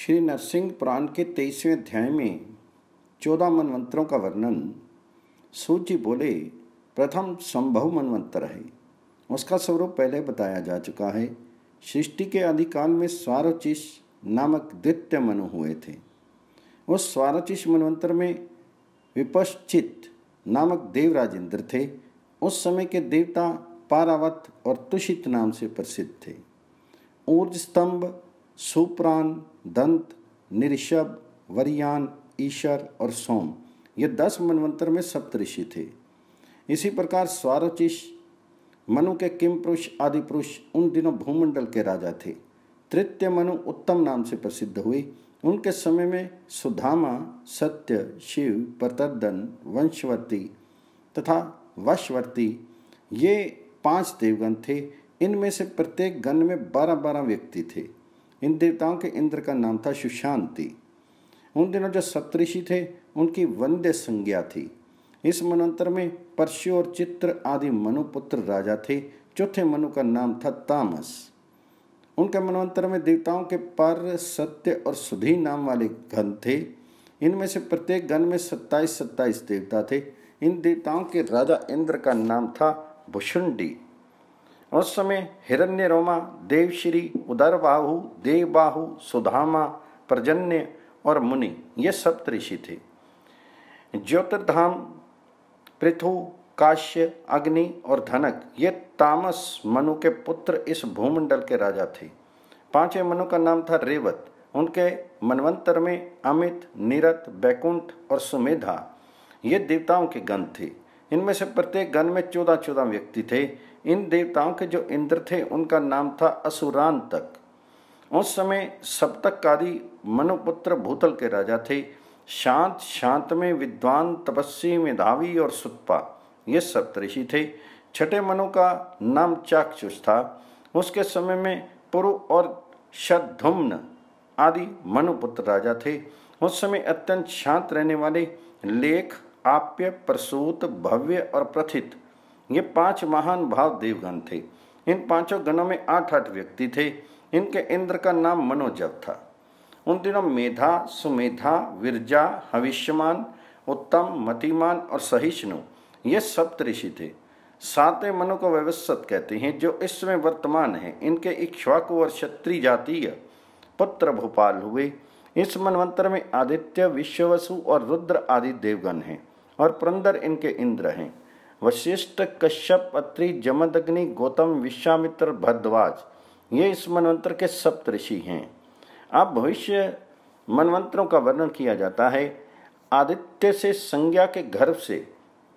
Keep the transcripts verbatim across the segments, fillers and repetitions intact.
श्री नरसिंह पुराण के तेईसवें अध्याय में चौदह मनवंतरों का वर्णन। सूत जी बोले, प्रथम संभव मनवंतर है, उसका स्वरूप पहले बताया जा चुका है। सृष्टि के आदिकाल में स्वारोचिष नामक द्वितीय मनु हुए थे। उस स्वारोचिष मनवंतर में विपश्चित नामक देवराज इंद्र थे। उस समय के देवता पारावत और तुषित नाम से प्रसिद्ध थे। ऊर्ज स्तंभ, सुप्राण, दंत, निऋषभ, वरियान, ईशर और सोम, ये दस मनवंतर में सप्तऋषि थे। इसी प्रकार स्वारोचिष मनु के किम पुरुष आदि पुरुष उन दिनों भूमंडल के राजा थे। तृतीय मनु उत्तम नाम से प्रसिद्ध हुए। उनके समय में सुधामा, सत्य, शिव, प्रतर्दन, वंशवर्ती तथा वशवर्ती ये पांच देवगण थे। इनमें से प्रत्येक गण में बारह बारह व्यक्ति थे। इन देवताओं के इंद्र का नाम था सुशांति। उन दिनों जो सप्तऋषि थे उनकी वंद्य संज्ञा थी। इस मनवंतर में परशु और चित्र आदि मनुपुत्र राजा थे। चौथे मनु का नाम था तामस। उनके मनवंतर में देवताओं के पर, सत्य और सुधी नाम वाले गण थे। इनमें से प्रत्येक गण में सत्ताईस सत्ताईस देवता थे। इन देवताओं के राजा इंद्र का नाम था भुषुंडी। उस समय हिरण्यरोमा, देवश्री, उदरबाहु, देवबाहु, सुधामा, पर्जन्य और मुनि ये सप्तऋषि थे। ज्योतिर्धाम, पृथु, काश्य, अग्नि और धनक ये तामस मनु के पुत्र इस भूमंडल के राजा थे। पांचवें मनु का नाम था रेवत। उनके मनवंतर में अमित, निरत, बैकुंठ और सुमेधा ये देवताओं के गण थे। इनमें से प्रत्येक गण में चौदह चौदह व्यक्ति थे। इन देवताओं के जो इंद्र थे उनका नाम था असुरांतक। उस समय सप्तक आदि मनुपुत्र भूतल के राजा थे। शांत शांत में विद्वान, तपस्वी, मेधावी और सुतपा ये सप्तऋषि थे। छठे मनु का नाम चाक्षुष था। उसके समय में पुरु और शतधुम्न आदि मनुपुत्र राजा थे। उस समय अत्यंत शांत रहने वाले लेख, आप्य, प्रसूत, भव्य और प्रथित ये पांच महान भाव देवगण थे। इन पांचों गणों में आठ आठ व्यक्ति थे। इनके इंद्र का नाम मनोजव था। उन दिनों मेधा, सुमेधा, विरजा, हविष्यमान, उत्तम, मतिमान और सहिष्णु ये सप्तऋषि थे। सातवें मनु को वैवस्वत कहते हैं, जो इस समय वर्तमान है। इनके इक्ष्वाकु और क्षत्रिय जातीय पुत्र भोपाल हुए। इस मनवंतर में आदित्य, विश्ववसु और रुद्र आदि देवगण हैं और पुरंदर इनके इंद्र हैं। वशिष्ठ, कश्यप, अत्रि, जमदग्नि, गौतम, विश्वामित्र, भरद्वाज ये इस मनवंतर के सप्तऋषि हैं। अब भविष्य मनवंतरों का वर्णन किया जाता है। आदित्य से संज्ञा के गर्भ से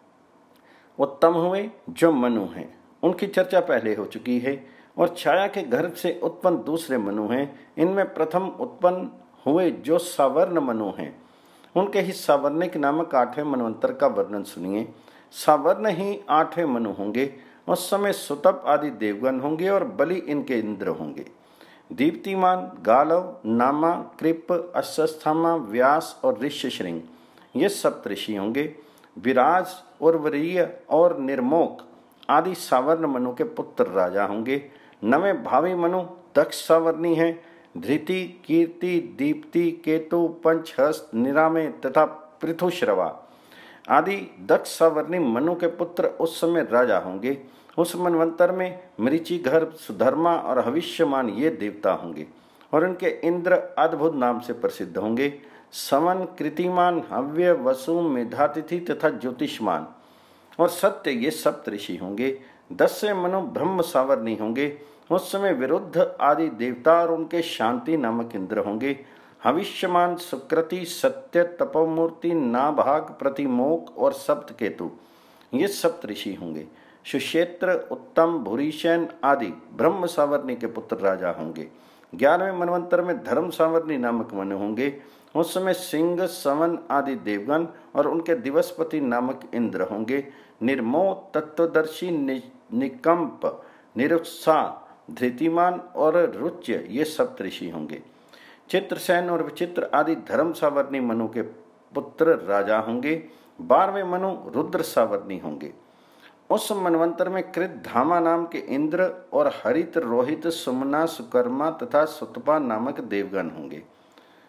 उत्तम हुए जो मनु हैं, उनकी चर्चा पहले हो चुकी है। और छाया के गर्भ से उत्पन्न दूसरे मनु हैं। इनमें प्रथम उत्पन्न हुए जो सावर्ण मनु हैं, उनके ही सावर्णिक नामक आठवें मनवंतर का वर्णन सुनिए। सावर्ण ही आठवें मनु होंगे। उस समय सुतप आदि देवगण होंगे और बलि इनके इंद्र होंगे। दीप्तिमान, गालव, नामा, कृप, अश्वस्थामा, व्यास और ऋष्यशृंग ये सप्तऋषि होंगे। विराज, उर्वरीय और निर्मोक आदि सावर्ण मनु के पुत्र राजा होंगे। नवें भावी मनु दक्ष सावर्णी है। धृति, कीर्ति, दीप्ति, केतु, पंचहस्त, निरामे तथा पृथुश्रवा आदि दक्ष सावर्णी मनु के पुत्र उस समय राजा होंगे। उस मनवंतर में मरीचिगर्भ, सुधर्मा और हविष्यमान ये देवता होंगे और उनके इंद्र अद्भुत नाम से प्रसिद्ध होंगे। समन, कृतिमान, हव्य, वसु, मेधातिथि तथा ज्योतिष्मान और सत्य ये सप्तऋषि होंगे। दसवें मनु ब्रह्म सावर्णी होंगे। उस समय विरुद्ध आदि देवता और उनके शांति नामक इंद्र होंगे। हविष्यमान, सुकृति, सत्य, तपोमूर्ति, नाभाग, प्रतिमोक और सप्तकेतु ये सप्तऋषि होंगे। सुक्षेत्र, उत्तम, भूरिशैन आदि ब्रह्म सावर्णी के पुत्र राजा होंगे। ग्यारहवें मनवंतर में धर्म सावर्णी नामक मनु होंगे। उस समय सिंह, सवन आदि देवगण और उनके दिवसपति नामक इंद्र होंगे। निर्मोह, तत्वदर्शी, निकंप, निरुत्साह, धृतिमान और रुच्य ये सप्तऋषि होंगे। चित्रसेन और विचित्र आदि धर्म सावर्णी मनु के पुत्र राजा होंगे। बारहवें मनु रुद्र सावर्णी होंगे। उस मनवंतर में कृत धामा नाम के इंद्र और हरित, रोहित, सुमना, सुकर्मा तथा सुतपा नामक देवगण होंगे।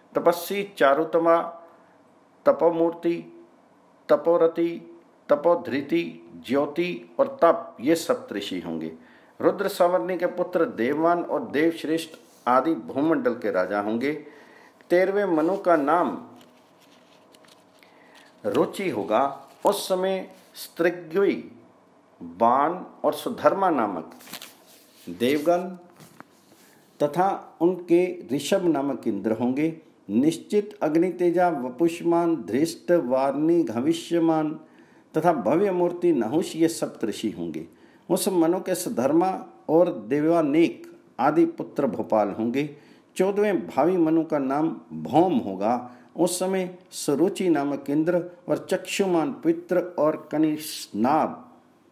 तपस्वी, चारुतमा, तपोमूर्ति, तपोरति, तपोधृति, ज्योति और तप, ये सप्तऋषि होंगे। रुद्र सवर्णी के पुत्र देववान और देवश्रेष्ठ आदि भूमंडल के राजा होंगे। तेरहवें मनु का नाम रुचि होगा। उस समय स्त्रिग्वी, बाण और सुधर्मा नामक देवगण तथा उनके ऋषभ नामक इंद्र होंगे। निश्चित, अग्नितेजा, वपुष्मान, धृष्ट, वार्णी, भविष्यमान तथा भव्य मूर्ति, नहुष, ये सप्तऋषि होंगे। उस मनु के सुधर्मा और देवानेक आदि पुत्र भोपाल होंगे। चौदहवें भावी मनु का नाम भौम होगा। उस समय सुरुचि नामक इंद्र और चक्षुमान पित्र और कनिष्नाभ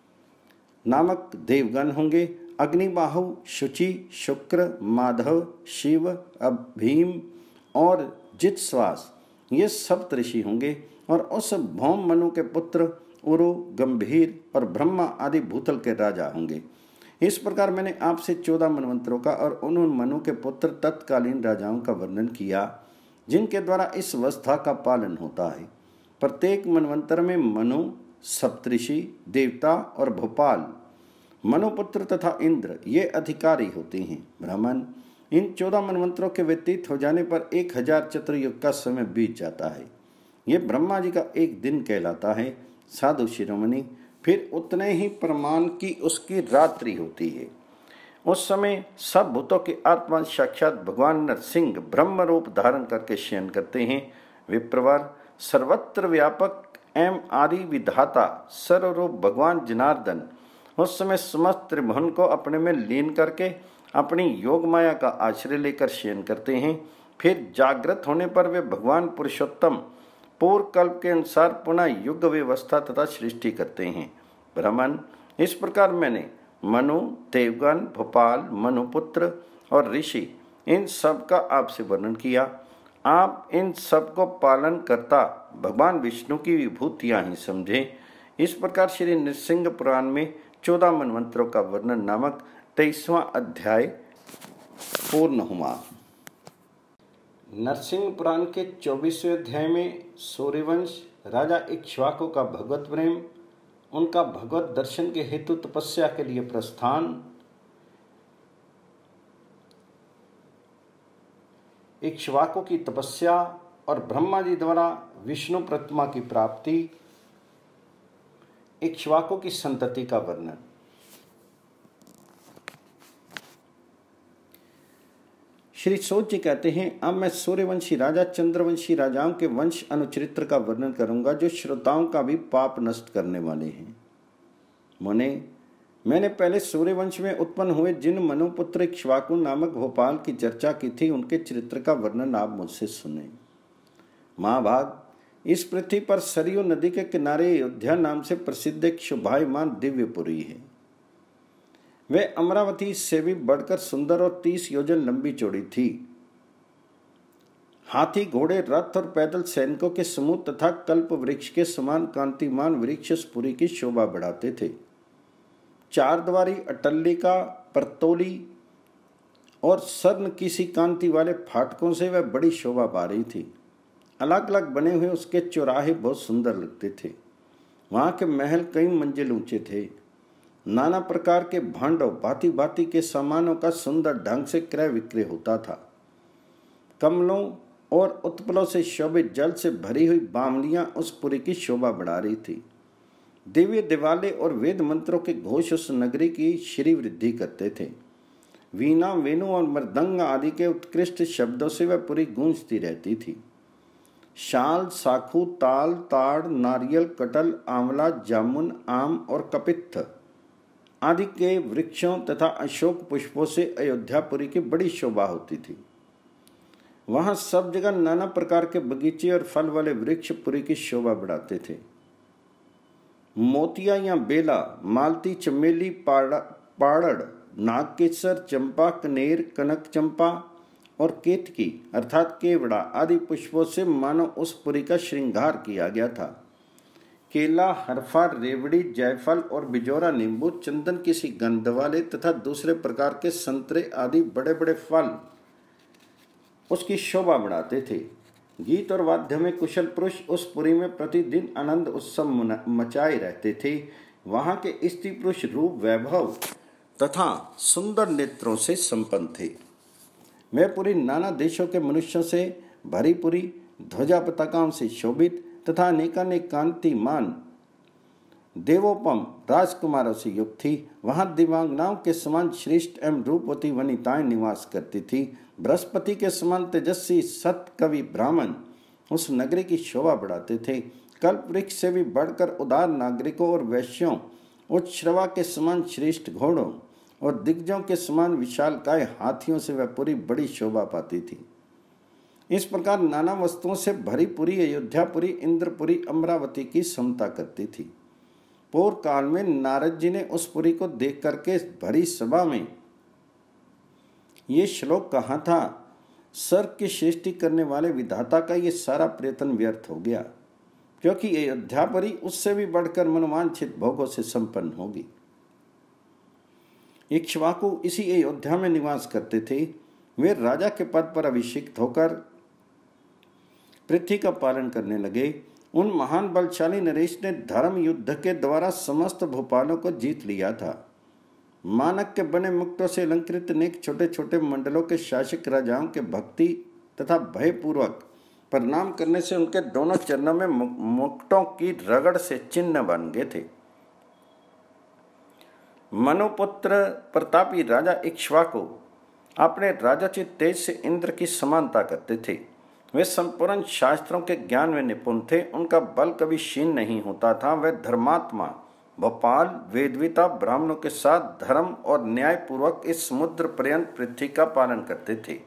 नामक देवगण होंगे। अग्निबाहु, शुचि, शुक्र, माधव, शिव, अभीम और जितश्वास, ये सप्तऋषि होंगे। और उस भौम मनु के पुत्र उरु, गंभीर और ब्रह्मा आदि भूतल के राजा होंगे। इस प्रकार मैंने आपसे चौदह मनवंतरों का और उन मनु के पुत्र तत्कालीन राजाओं का वर्णन किया जिनके द्वारा इस अवस्था का पालन होता है। प्रत्येक मनवंतर में मनु, सप्तऋषि, देवता और भोपाल, मनुपुत्र तथा इंद्र ये अधिकारी होते हैं। ब्राह्मण, इन चौदह मनवंतरों के व्यतीत हो जाने पर एक हजार चतुर्युग का समय बीत जाता है। ये ब्रह्मा जी का एक दिन कहलाता है। साधु शिरोमणि, फिर उतने ही प्रमाण की उसकी रात्रि होती है। उस समय सब भूतों की आत्मा साक्षात भगवान नरसिंह ब्रह्म रूप धारण करके शयन करते हैं। विप्रवर, सर्वत्र व्यापक एवं आदि विधाता सर्वरूप भगवान जनार्दन उस समय समस्त त्रिभुवन को अपने में लीन करके अपनी योग माया का आश्रय लेकर शयन करते हैं। फिर जागृत होने पर वे भगवान पुरुषोत्तम पूर्व कल्प के अनुसार पुनः युग व्यवस्था तथा सृष्टि करते हैं। ब्राह्मण, इस प्रकार मैंने मनु, देवगण, भोपाल, मनुपुत्र और ऋषि इन सब का आपसे वर्णन किया। आप इन सब को पालन करता भगवान विष्णु की विभूतियां ही समझें। इस प्रकार श्री नृसिंह पुराण में चौदह मनवंतरों का वर्णन नामक तेईसवां अध्याय पूर्ण हुआ। नरसिंह पुराण के चौबीसवें अध्याय में सूर्यवंश, राजा इक्ष्वाकु का भगवत प्रेम, उनका भगवत दर्शन के हेतु तपस्या के लिए प्रस्थान, इक्ष्वाकु की तपस्या और ब्रह्मा जी द्वारा विष्णु प्रतिमा की प्राप्ति, इक्ष्वाकु की संतति का वर्णन। श्री सूत जी कहते हैं, अब मैं सूर्यवंशी राजा चंद्रवंशी राजाओं के वंश अनुचरित्र का वर्णन करूंगा जो श्रोताओं का भी पाप नष्ट करने वाले हैं। मुने, मैंने पहले सूर्यवंश में उत्पन्न हुए जिन मनुपुत्र इक्ष्वाकु नामक भोपाल की चर्चा की थी उनके चरित्र का वर्णन आप मुझसे सुने। महाभाग, इस पृथ्वी पर सरयू नदी के किनारे अयोध्या नाम से प्रसिद्ध एक शोभायमान दिव्यपुरी है। वे अमरावती से भी बढ़कर सुंदर और तीस योजन लंबी चौड़ी थी। हाथी, घोड़े, रथ और पैदल सैनिकों के समूह तथा कल्प वृक्ष के समान कांतिमान वृक्ष इस पुरी की शोभा बढ़ाते थे। चार द्वारी, अटल्लिका, परतोली और स्वर्ण किसी कांति वाले फाटकों से वह बड़ी शोभा पा रही थी। अलग अलग बने हुए उसके चौराहे बहुत सुंदर लगते थे। वहां के महल कई मंजिल ऊंचे थे। नाना प्रकार के भांडों, भांति भांति के सामानों का सुंदर ढंग से क्रय विक्रय होता था। कमलों और उत्पलों से शोभित जल से भरी हुई बामलियां उस पुरी की शोभा बढ़ा रही थी। दिव्य दिवाले और वेद मंत्रों के घोष उस नगरी की श्री वृद्धि करते थे। वीणा, वेणु और मृदंग आदि के उत्कृष्ट शब्दों से वह पुरी गूंजती रहती थी। शाल, साखू, ताल, ताड़, नारियल, कटल, आंवला, जामुन, आम और कपित्थ आदि के वृक्षों तथा अशोक पुष्पों से अयोध्यापुरी की बड़ी शोभा होती थी। वहां सब जगह नाना प्रकार के बगीचे और फल वाले वृक्ष पुरी की शोभा बढ़ाते थे। मोतिया या बेला, मालती, चमेली, पाड़ड़, नागकेसर, चंपा, कनेर, कनक चंपा और केतकी अर्थात केवड़ा आदि पुष्पों से मानो उस पुरी का श्रृंगार किया गया था। केला, हरफा, रेवड़ी, जायफल और बिजोरा नींबू, चंदन किसी गंध वाले तथा दूसरे प्रकार के संतरे आदि बड़े बड़े फल उसकी शोभा बढ़ाते थे। गीत और वाद्य में कुशल पुरुष उस पुरी में प्रतिदिन आनंद उत्सव मचाए रहते थे। वहाँ के स्त्री पुरुष रूप वैभव तथा सुंदर नेत्रों से संपन्न थे। वह पुरी नाना देशों के मनुष्यों से भरी पुरी, ध्वजा पताकाओं से शोभित तथा अनेकानेक कांतिमान देवोपम राजकुमारों से युक्त थी। वहाँ दिव्यांगनाओं के समान श्रेष्ठ एवं रूपवती वनिताएं निवास करती थी। बृहस्पति के समान तेजस्वी सत कवि ब्राह्मण उस नगरी की शोभा बढ़ाते थे। कल्प वृक्ष से भी बढ़कर उदार नागरिकों और वैश्यों, उच्छ्रवा के समान श्रेष्ठ घोड़ों और दिग्गजों के समान विशालकाय हाथियों से वह पूरी बड़ी शोभा पाती थी। इस प्रकार नाना वस्तुओं से भरी पुरी अयोध्यापुरी इंद्रपुरी अमरावती की समता करती थी। पूर्व काल में नारद जी ने उस पुरी को देख करके भरी सभा में ये श्लोक कहा था, स्वर्ग की सृष्टि करने वाले विधाता का ये सारा प्रयत्न व्यर्थ हो गया, क्योंकि अयोध्यापुरी उससे भी बढ़कर मनोवांछित भोगों से संपन्न होगी। इक्ष्वाकु इसी अयोध्या में निवास करते थे। वे राजा के पद पर अभिषिक्त होकर पृथ्वी का पालन करने लगे। उन महान बलशाली नरेश ने धर्म युद्ध के द्वारा समस्त भूपालों को जीत लिया था। मानक के बने मुक्तों से अलंकृत अनेक छोटे छोटे मंडलों के शासक राजाओं के भक्ति तथा भयपूर्वक प्रणाम करने से उनके दोनों चरणों में मुक्तों की रगड़ से चिन्ह बन गए थे। मनुपुत्र प्रतापी राजा इक्ष्वाकु अपने राजोचित तेज से इंद्र की समानता करते थे। वे संपूर्ण शास्त्रों के ज्ञान में निपुण थे। उनका बल कभी क्षीण नहीं होता था। वे धर्मात्मा भोपाल वेदविता ब्राह्मणों के साथ धर्म और न्याय पूर्वक इस समुद्र पर्यंत पृथ्वी का पालन करते थे।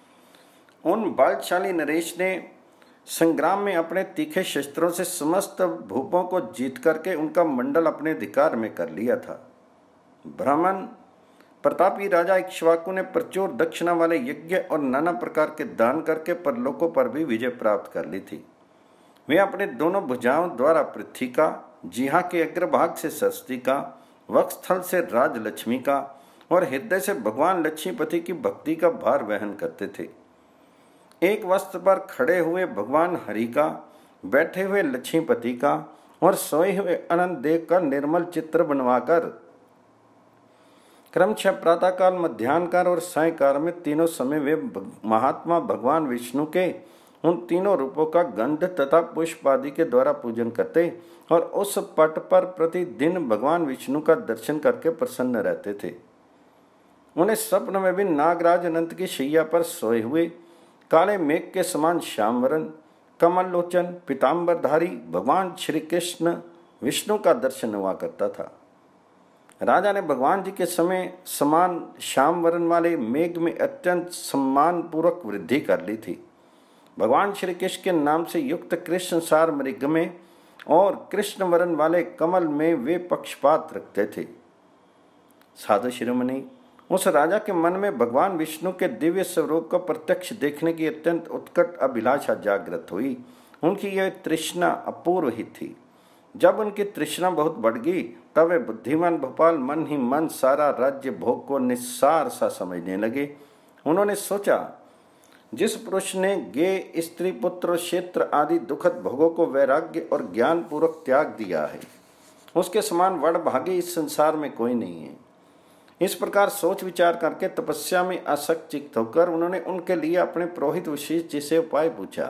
उन बलशाली नरेश ने संग्राम में अपने तीखे शस्त्रों से समस्त भूपों को जीत करके उनका मंडल अपने अधिकार में कर लिया था। ब्राह्मण प्रतापी राजा इक्ष्वाकु ने प्रचुर दक्षिणा वाले यज्ञ और नाना प्रकार के दान करके परलोकों पर भी विजय प्राप्त कर ली थी। वे अपने दोनों भुजाओं द्वारा पृथ्वी का, जिहा के अग्रभाग से सरस्वती का, वक्षस्थल से राजलक्ष्मी का और हृदय से भगवान लक्ष्मीपति की भक्ति का भार वहन करते थे। एक वस्त्र पर खड़े हुए भगवान हरि का, बैठे हुए लक्ष्मीपति का और सोए हुए अनंत देव का निर्मल चित्र बनवाकर क्रमशः प्रातःकाल, मध्याह्नकाल और सायंकाल में तीनों समय वे महात्मा भगवान विष्णु के उन तीनों रूपों का गंध तथा पुष्प आदि के द्वारा पूजन करते और उस पट पर प्रतिदिन भगवान विष्णु का दर्शन करके प्रसन्न रहते थे। उन्हें स्वप्न में भी नागराज अनंत की शैया पर सोए हुए काले मेघ के समान श्यामवरण, कमल लोचन, पीताम्बरधारी भगवान श्री कृष्ण विष्णु का दर्शन हुआ करता था। राजा ने भगवान जी के समय समान श्याम वर्ण वाले मेघ में अत्यंत सम्मान पूर्वक वृद्धि कर ली थी। भगवान श्री कृष्ण के नाम से युक्त कृष्ण सार मृग में और कृष्ण वर्ण वाले कमल में वे पक्षपात रखते थे। साधु शिरोमणि, उस राजा के मन में भगवान विष्णु के दिव्य स्वरूप को प्रत्यक्ष देखने की अत्यंत उत्कट अभिलाषा जागृत हुई। उनकी यह तृष्णा अपूर्व ही थी। जब उनकी तृष्णा बहुत बढ़ गई तब वे बुद्धिमान भोपाल मन ही मन सारा राज्य भोग को निस्सार सा समझने लगे। उन्होंने सोचा, जिस पुरुष ने गे स्त्री पुत्र क्षेत्र आदि दुखद भोगों को वैराग्य और ज्ञान पूर्वक त्याग दिया है, उसके समान वडभागी इस संसार में कोई नहीं है। इस प्रकार सोच विचार करके तपस्या में आसक्त चित्त होकर उन्होंने उनके लिए अपने पुरोहित वशिष्ठ जी से उपाय पूछा।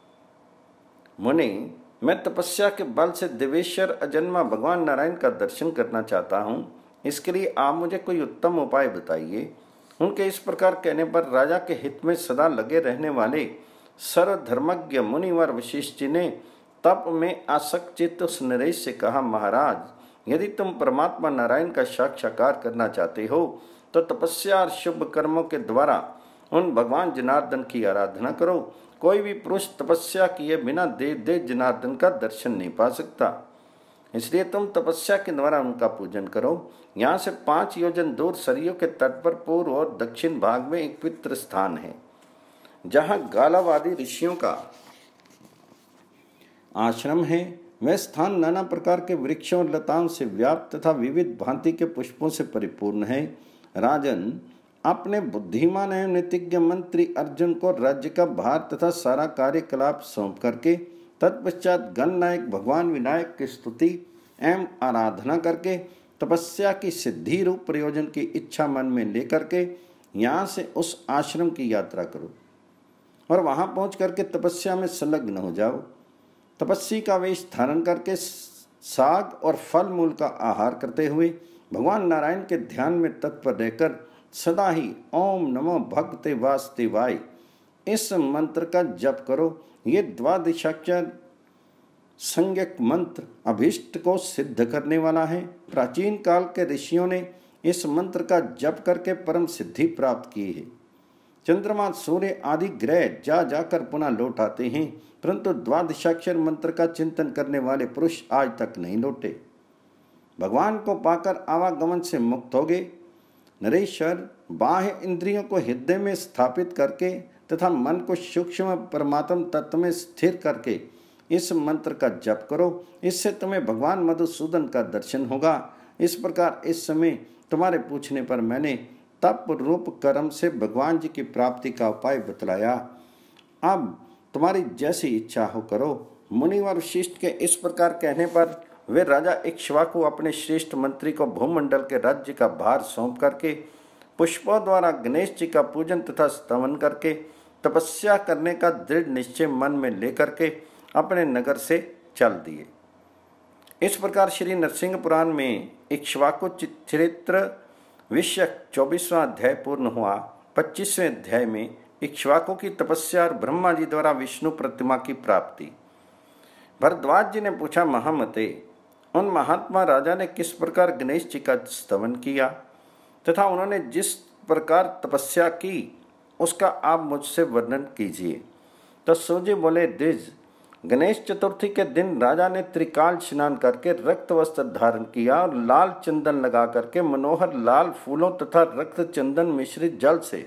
मुनि, मैं तपस्या के बल से देवेश्वर अजन्मा भगवान नारायण का दर्शन करना चाहता हूँ। इसके लिए आप मुझे कोई उत्तम उपाय बताइए। उनके इस प्रकार कहने पर राजा के हित में सदा लगे रहने वाले सर्वधर्मज्ञ मुनिवर वशिष्ठ जी ने तप में आसक्त चित्त उस नरेश से कहा, महाराज, यदि तुम परमात्मा नारायण का साक्षात्कार करना चाहते हो तो तपस्या और शुभ कर्मों के द्वारा उन भगवान जनार्दन की आराधना करो। कोई भी पुरुष तपस्या किए बिना देव देव जनार्दन का दर्शन नहीं पा सकता, इसलिए तुम तपस्या के द्वारा उनका पूजन करो। यहाँ से पांच योजन दूर सरयू के तट पर पूर्व और दक्षिण भाग में एक पवित्र स्थान है, जहाँ गालव आदि ऋषियों का आश्रम है। वह स्थान नाना प्रकार के वृक्षों और लताओं से व्याप्त तथा विविध भांति के पुष्पों से परिपूर्ण है। राजन, आपने बुद्धिमान एवं नीतिज्ञ मंत्री अर्जुन को राज्य का भार तथा सारा कार्यकलाप सौंप करके तत्पश्चात गणनायक भगवान विनायक की स्तुति एवं आराधना करके तपस्या की सिद्धि रूप प्रयोजन की इच्छा मन में लेकर के यहाँ से उस आश्रम की यात्रा करो और वहाँ पहुँच करके तपस्या में संलग्न हो जाओ। तपस्वी का वेश धारण करके साग और फल मूल का आहार करते हुए भगवान नारायण के ध्यान में तत्पर रहकर सदा ही ओम नमो भगवते वासुदेवाय इस मंत्र का जप करो। ये द्वादशाक्षर संज्ञक मंत्र अभीष्ट को सिद्ध करने वाला है। प्राचीन काल के ऋषियों ने इस मंत्र का जप करके परम सिद्धि प्राप्त की है। चंद्रमा सूर्य आदि ग्रह जा जाकर पुनः लौट आते हैं, परंतु द्वादशाक्षर मंत्र का चिंतन करने वाले पुरुष आज तक नहीं लौटे। भगवान को पाकर आवागमन से मुक्त हो गए। नरेश्वर बाह्य इंद्रियों को हृदय में स्थापित करके तथा मन को सूक्ष्म परमात्म तत्व में स्थिर करके इस मंत्र का जप करो। इससे तुम्हें भगवान मधुसूदन का दर्शन होगा। इस प्रकार इस समय तुम्हारे पूछने पर मैंने तप रूप कर्म से भगवान जी की प्राप्ति का उपाय बतलाया। अब तुम्हारी जैसी इच्छा हो करो। मुनि और वशिष्ठ के इस प्रकार कहने पर वे राजा इक्ष्वाकु अपने श्रेष्ठ मंत्री को भूमंडल के राज्य का भार सौंप करके पुष्पों द्वारा गणेश जी का पूजन तथा स्तवन करके तपस्या करने का दृढ़ निश्चय मन में लेकर के अपने नगर से चल दिए। इस प्रकार श्री नरसिंह पुराण में इक्ष्वाकु चरित्र विषयक चौबीसवां अध्याय पूर्ण हुआ। पच्चीसवें अध्याय में इक्ष्वाकु की तपस्या और ब्रह्मा जी द्वारा विष्णु प्रतिमा की प्राप्ति। भरद्वाज जी ने पूछा, महामते, उन महात्मा राजा ने किस प्रकार गणेश जी का स्तवन किया तथा उन्होंने जिस प्रकार तपस्या की उसका आप मुझसे वर्णन कीजिए। तो सूजी बोले, द्विज, गणेश चतुर्थी के दिन राजा ने त्रिकाल स्नान करके रक्त वस्त्र धारण किया और लाल चंदन लगा करके मनोहर लाल फूलों तथा रक्त चंदन मिश्रित जल से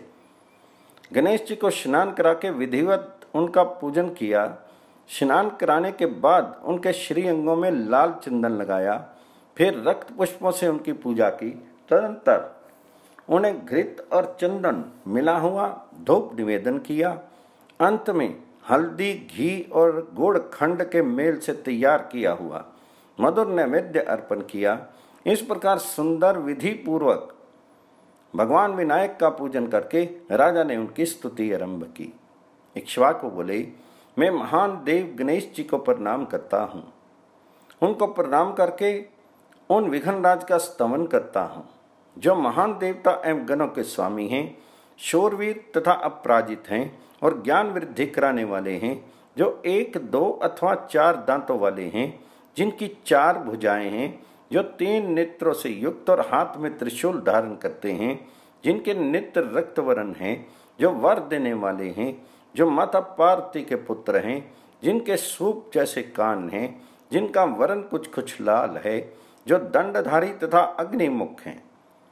गणेश जी को स्नान करा के विधिवत उनका पूजन किया। स्नान कराने के बाद उनके श्री अंगों में लाल चंदन लगाया, फिर रक्त पुष्पों से उनकी पूजा की। तदंतर उन्हें घृत और चंदन मिला हुआ धूप निवेदन किया। अंत में हल्दी, घी और गुड़ खंड के मेल से तैयार किया हुआ मधुर नैवेद्य अर्पण किया। इस प्रकार सुंदर विधि पूर्वक भगवान विनायक का पूजन करके राजा ने उनकी स्तुति आरंभ की। इक्ष्वाकु बोले, मैं महान देव गणेश जी को प्रणाम करता हूँ। उनको प्रणाम करके उन विघ्नराज का स्तवन करता हूँ, जो महान देवता एवं गणों के स्वामी हैं, शूरवीर तथा अपराजित हैं और ज्ञान वृद्धि कराने वाले हैं, जो एक, दो अथवा चार दांतों वाले हैं, जिनकी चार भुजाएं हैं, जो तीन नेत्रों से युक्त और हाथ में त्रिशूल धारण करते हैं, जिनके नेत्र रक्तवर्ण हैं, जो वर देने वाले हैं, जो माता पार्वती के पुत्र हैं, जिनके सूप जैसे कान हैं, जिनका वर्ण कुछ कुछ लाल है, जो दंडधारी तथा अग्निमुख हैं,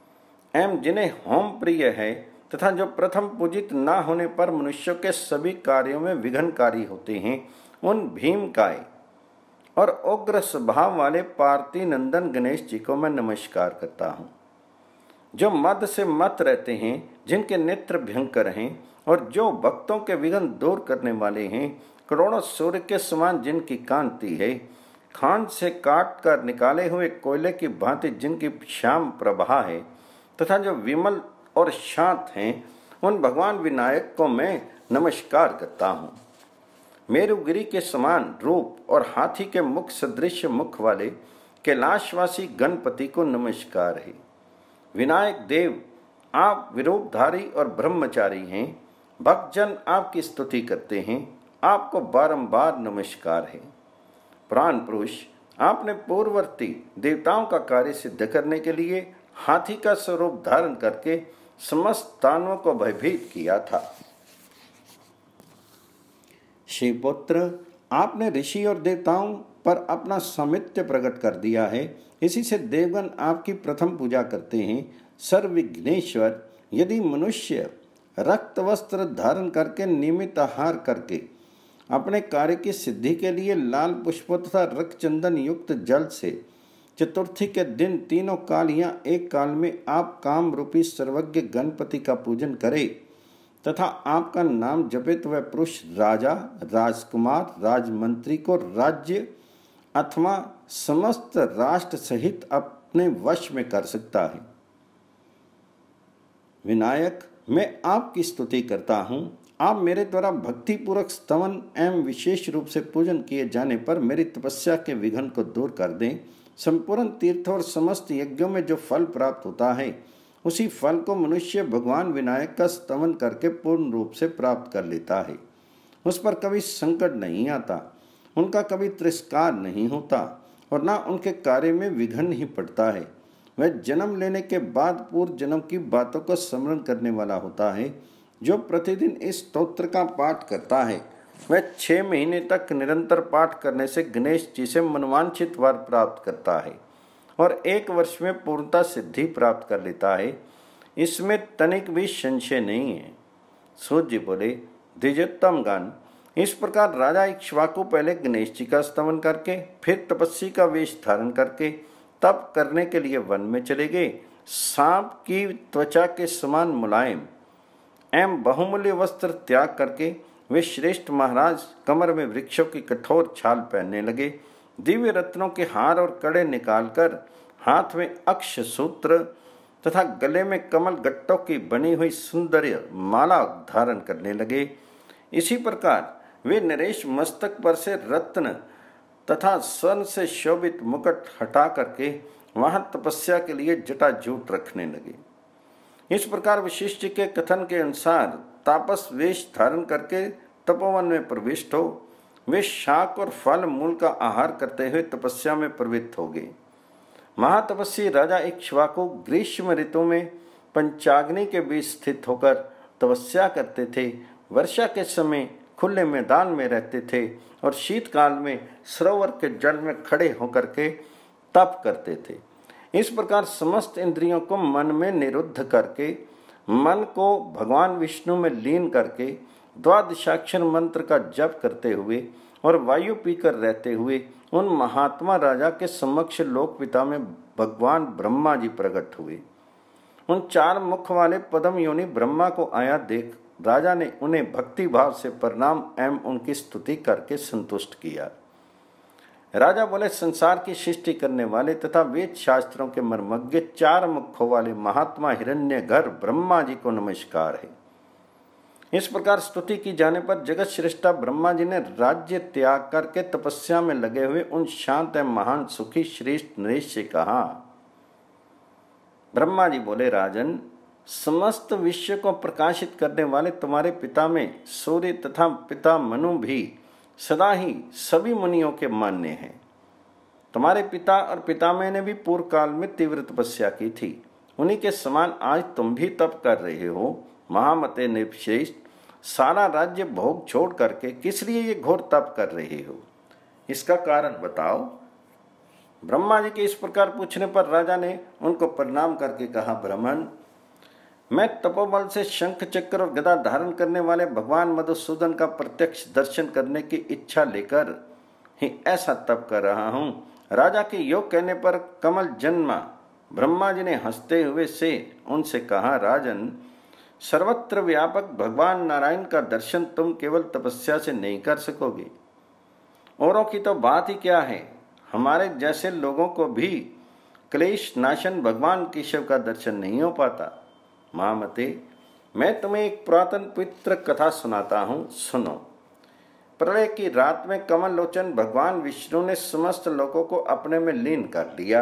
एवं जिन्हें होम प्रिय है तथा जो प्रथम पूजित न होने पर मनुष्यों के सभी कार्यों में विघ्नकारी होते हैं, उन भीमकाय और उग्र स्वभाव वाले पार्वती नंदन गणेश जी को मैं नमस्कार करता हूँ। जो मद से मत रहते हैं, जिनके नेत्र भयंकर हैं और जो भक्तों के विघ्न दूर करने वाले हैं, करोड़ों सूर्य के समान जिनकी कांति है, खांड से काट कर निकाले हुए कोयले की भांति जिनकी श्याम प्रभा है, तथा जो विमल और शांत हैं, उन भगवान विनायक को मैं नमस्कार करता हूँ। मेरुगिरी के समान रूप और हाथी के मुख सदृश मुख वाले कैलाशवासी गणपति को नमस्कार है। विनायक देव, आप विरूपधारी और ब्रह्मचारी हैं। भक्तजन आपकी स्तुति करते हैं, आपको बारंबार नमस्कार है। प्राण पुरुष, आपने पूर्ववर्ती देवताओं का कार्य सिद्ध करने के लिए हाथी का स्वरूप धारण करके समस्त दानवों को भयभीत किया था। शिवपुत्र, आपने ऋषि और देवताओं पर अपना सामित्य प्रकट कर दिया है। इसी से देवगण आपकी प्रथम पूजा करते हैं। सर्वविघ्नेश्वर, यदि मनुष्य रक्त वस्त्र धारण करके नियमित आहार करके अपने कार्य की सिद्धि के लिए लाल पुष्पों तथा रक्त चंदन युक्त जल से चतुर्थी के दिन तीनों काल या एक काल में आप काम रूपी सर्वज्ञ गणपति का पूजन करें तथा आपका नाम जपे तो वह पुरुष राजा, राजकुमार, राजमंत्री को राज्य अथवा समस्त राष्ट्र सहित अपने वश में कर सकता है। विनायक, मैं आपकी स्तुति करता हूँ। आप मेरे द्वारा भक्ति पूर्वक स्तवन एवं विशेष रूप से पूजन किए जाने पर मेरी तपस्या के विघ्न को दूर कर दें। संपूर्ण तीर्थों और समस्त यज्ञों में जो फल प्राप्त होता है उसी फल को मनुष्य भगवान विनायक का स्तवन करके पूर्ण रूप से प्राप्त कर लेता है। उस पर कभी संकट नहीं आता, उनका कभी तिरस्कार नहीं होता और न उनके कार्य में विघ्न ही पड़ता है। वह जन्म लेने के बाद पूर्व जन्म की बातों को स्मरण करने वाला होता है। जो प्रतिदिन इस स्तोत्र का पाठ करता है वह छह महीने तक निरंतर पाठ करने से गणेश जी से मनवांछित वर प्राप्त करता है और एक वर्ष में पूर्णता सिद्धि प्राप्त कर लेता है। इसमें तनिक भी संशय नहीं है। सूत जी बोले, द्विजोत्तम गान। इस प्रकार राजा इक्ष्वाकु पहले गणेश जी का स्तवन करके फिर तपस्वी का वेश धारण करके तप करने के लिए वन में चले गए। सांप की त्वचा के समान मुलायम एवं बहुमूल्य वस्त्र त्याग करके वे श्रेष्ठ महाराज कमर में वृक्षों की कठोर छाल पहनने लगे। दिव्य रत्नों के हार और कड़े निकालकर हाथ में अक्ष सूत्र तथा गले में कमल गट्टों की बनी हुई सुंदर माला धारण करने लगे। इसी प्रकार वे नरेश मस्तक पर से रत्न तथा स्वर्ण से शोभित मुकुट हटा करके वहां तपस्या के लिए जटाजूट रखने लगे। इस प्रकार वशिष्ठ के कथन के अनुसार तापस वेश धारण करके तपोवन में प्रविष्ट हो वे शाक और फल मूल का आहार करते हुए तपस्या में प्रवृत्त हो गए। महातपस्वी राजा इक्ष्वाकु ग्रीष्म ऋतु में पंचाग्नि के बीच स्थित होकर तपस्या करते थे। वर्षा के समय खुले मैदान में रहते थे और शीतकाल में सरोवर के जल में खड़े होकर के तप करते थे। इस प्रकार समस्त इंद्रियों को मन में निरुद्ध करके मन को भगवान विष्णु में लीन करके द्वादशाक्षर मंत्र का जप करते हुए और वायु पीकर रहते हुए उन महात्मा राजा के समक्ष लोकपिता में भगवान ब्रह्मा जी प्रकट हुए। उन चार मुख वाले पद्म योनि ब्रह्मा को आया देख राजा ने उन्हें भक्ति भाव से प्रणाम एवं उनकी स्तुति करके संतुष्ट किया। राजा बोले, संसार की सृष्टि करने वाले तथा वेद शास्त्रों के मर्मज्ञ चार मुखों वाले महात्मा हिरण्यगर ब्रह्मा जी को नमस्कार है। इस प्रकार स्तुति की जाने पर जगत श्रेष्ठा ब्रह्मा जी ने राज्य त्याग करके तपस्या में लगे हुए उन शांत एवं महान सुखी श्रेष्ठ नरेश से कहा। ब्रह्मा जी बोले, राजन, समस्त विश्व को प्रकाशित करने वाले तुम्हारे पिता में सूर्य तथा पिता मनु भी सदा ही सभी मुनियों के मान्य हैं। तुम्हारे पिता और पितामह ने भी पूर्व काल में तीव्र तपस्या की थी। उन्हीं के समान आज तुम भी तप कर रहे हो। महामते निर्श्रेष्ठ, सारा राज्य भोग छोड़ करके किस लिए ये घोर तप कर रहे हो? इसका कारण बताओ। ब्रह्मा जी के इस प्रकार पूछने पर राजा ने उनको प्रणाम करके कहा, ब्राह्मण, मैं तपोबल से शंख चक्र और गदा धारण करने वाले भगवान मधुसूदन का प्रत्यक्ष दर्शन करने की इच्छा लेकर ही ऐसा तप कर रहा हूँ। राजा के योग कहने पर कमल जन्मा ब्रह्मा जी ने हंसते हुए से उनसे कहा, राजन, सर्वत्र व्यापक भगवान नारायण का दर्शन तुम केवल तपस्या से नहीं कर सकोगे। औरों की तो बात ही क्या है, हमारे जैसे लोगों को भी क्लेश नाशन भगवान केशव का दर्शन नहीं हो पाता। महामते, मैं तुम्हें एक पुरातन पवित्र कथा सुनाता हूँ, सुनो। प्रलय की रात में कमल लोचन भगवान विष्णु ने समस्त लोगों को अपने में लीन कर लिया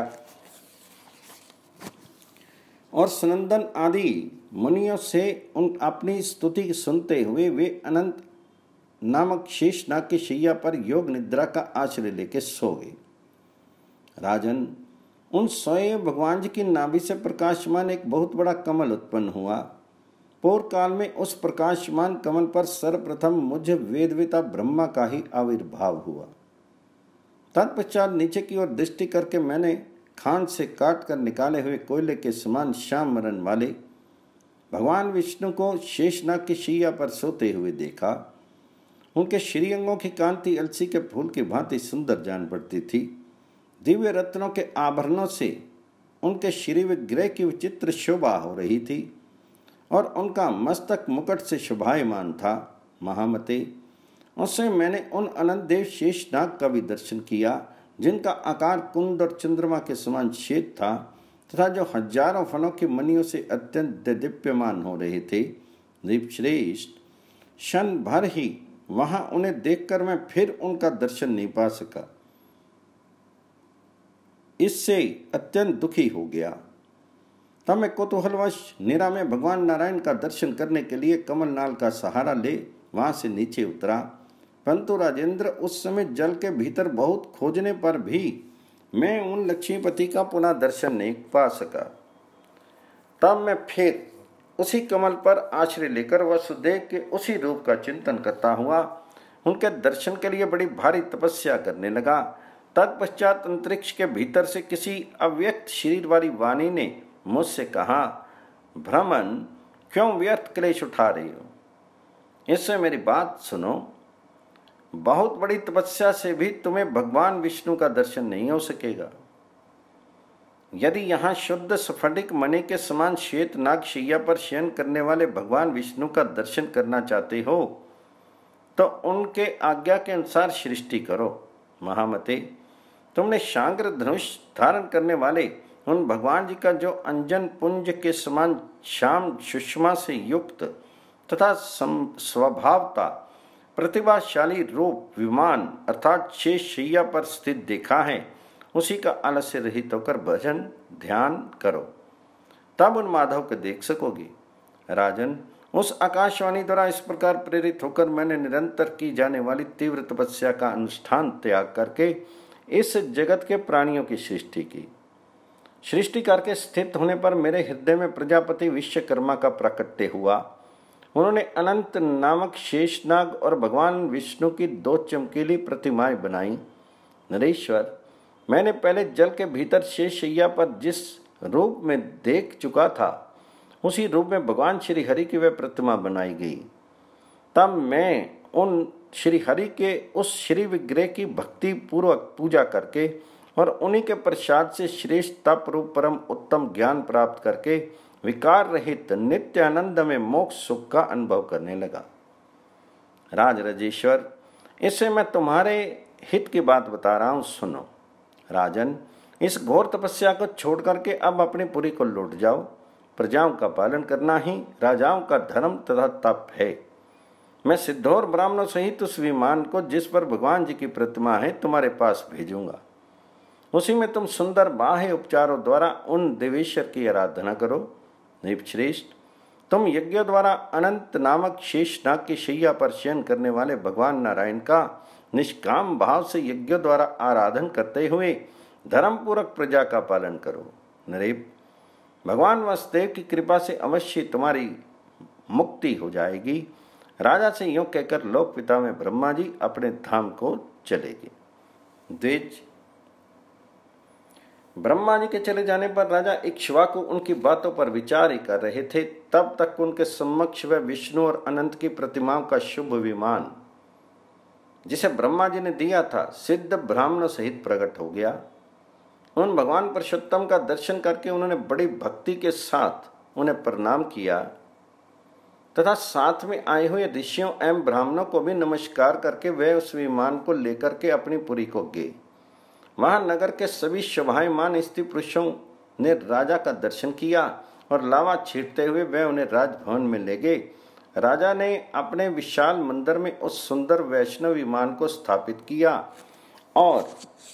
और सनंदन आदि मुनियों से उन अपनी स्तुति सुनते हुए वे अनंत नामक शेषनाग की शैया पर योग निद्रा का आश्रय लेके सो गए। राजन, उन सोए भगवान जी की नाभि से प्रकाशमान एक बहुत बड़ा कमल उत्पन्न हुआ। पूर्व काल में उस प्रकाशमान कमल पर सर्वप्रथम मुझ वेदवेता ब्रह्मा का ही आविर्भाव हुआ। तत्पश्चात नीचे की ओर दृष्टि करके मैंने खान से काट कर निकाले हुए कोयले के समान श्याम मरण वाले भगवान विष्णु को शेषनाग की शैया पर सोते हुए देखा। उनके श्रीअंगों की कांति अलसी के फूल की भांति सुंदर जान पड़ती थी। दिव्य रत्नों के आभरणों से उनके श्री विग्रह की विचित्र शोभा हो रही थी और उनका मस्तक मुकुट से शोभायमान था। महामते, उससे मैंने उन अनंत देव शेषनाग का भी दर्शन किया, जिनका आकार कुंद और चंद्रमा के समान श्वेत था तथा जो हजारों फलों की मणियों से अत्यंत दीप्यमान हो रहे थे। दीपश्रेष्ठ, क्षण भर ही वहां उन्हें देखकर मैं फिर उनका दर्शन नहीं पा सका। इससे अत्यंत दुखी हो गया। तब मैं कुतूहलवश निरा में भगवान नारायण का दर्शन करने के लिए कमलनाल का सहारा ले वहां से नीचे उतरा, परंतु राजेंद्र उस समय जल के भीतर बहुत खोजने पर भी मैं उन लक्ष्मीपति का पुनः दर्शन नहीं पा सका। तब मैं फिर उसी कमल पर आश्रय लेकर वसुदेव के उसी रूप का चिंतन करता हुआ उनके दर्शन के लिए बड़ी भारी तपस्या करने लगा। तत्पश्चात अंतरिक्ष के भीतर से किसी अव्यक्त शरीर वाली वाणी ने मुझसे कहा, भ्रमण, क्यों व्यर्थ क्लेश उठा रही हो? इससे मेरी बात सुनो। बहुत बड़ी तपस्या से भी तुम्हें भगवान विष्णु का दर्शन नहीं हो सकेगा। यदि यहाँ शुद्ध स्फटिक मणि के समान श्वेत नाग शैया पर शयन करने वाले भगवान विष्णु का दर्शन करना चाहते हो तो उनके आज्ञा के अनुसार सृष्टि करो। महामते, तुमने शांग्र धनुष धारण करने वाले उन भगवान जी का जो अंजन पुंज के समान श्याम सुषमा से युक्त तथा स्वभावता प्रतिभाशाली रूप विमान अर्थात शेष शैया पर स्थित देखा है, उसी का आलस्य रहित होकर भजन ध्यान करो, तब उन माधव को देख सकोगे। राजन, उस आकाशवाणी द्वारा इस प्रकार प्रेरित होकर मैंने निरंतर की जाने वाली तीव्र तपस्या का अनुष्ठान त्याग करके इस जगत के प्राणियों की सृष्टि की। सृष्टि करके स्थित होने पर मेरे हृदय में प्रजापति विश्वकर्मा का प्राकट्य हुआ। उन्होंने अनंत नामक शेषनाग और भगवान विष्णु की दो चमकीली प्रतिमाएं बनाई। नरेश्वर, मैंने पहले जल के भीतर शेषशैया पर जिस रूप में देख चुका था, उसी रूप में भगवान श्री हरि की वह प्रतिमा बनाई गई। तब मैं उन श्री हरि के उस श्री विग्रह की भक्ति पूर्वक पूजा करके और उन्हीं के प्रसाद से श्रेष्ठ तप रूप परम उत्तम ज्ञान प्राप्त करके विकार रहित नित्य आनंद में मोक्ष सुख का अनुभव करने लगा। राज राजेश्वर, इससे मैं तुम्हारे हित की बात बता रहा हूं, सुनो। राजन, इस घोर तपस्या को छोड़ करके अब अपनी पुरी को लौट जाओ। प्रजाओं का पालन करना ही राजाओं का धर्म तथा तप है। मैं सिद्धौर ब्राह्मणों सहित उस विमान को जिस पर भगवान जी की प्रतिमा है तुम्हारे पास भेजूंगा। उसी में तुम सुंदर बाह्य उपचारों द्वारा उन देवेश्वर की आराधना करो। नृपश्रेष्ठ, तुम यज्ञ द्वारा अनंत नामक शेषनाग की शैया पर शयन करने वाले भगवान नारायण का निष्काम भाव से यज्ञ द्वारा आराधन करते हुए धर्म पूर्वक प्रजा का पालन करो। नरेप, भगवान वासुदेव की कृपा से अवश्य तुम्हारी मुक्ति हो जाएगी। राजा से यूं कहकर लोक पिता में ब्रह्मा जी अपने धाम को चले गए। द्विज, ब्रह्मा जी के चले जाने पर राजा इक्ष्वाकु उनकी बातों पर विचार ही कर रहे थे। तब तक उनके समक्ष वह विष्णु और अनंत की प्रतिमाओं का शुभ विमान जिसे ब्रह्मा जी ने दिया था सिद्ध ब्राह्मणों सहित प्रकट हो गया। उन भगवान पुरुषोत्तम का दर्शन करके उन्होंने बड़ी भक्ति के साथ उन्हें प्रणाम किया तथा साथ में आए हुए ऋषियों एवं ब्राह्मणों को भी नमस्कार करके वे उस विमान को लेकर के अपनी पुरी को गए। वहां नगर के सभी शोभायमान स्त्री पुरुषों ने राजा का दर्शन किया और लावा छींटते हुए वे उन्हें राजभवन में ले गए। राजा ने अपने विशाल मंदिर में उस सुंदर वैष्णव विमान को स्थापित किया और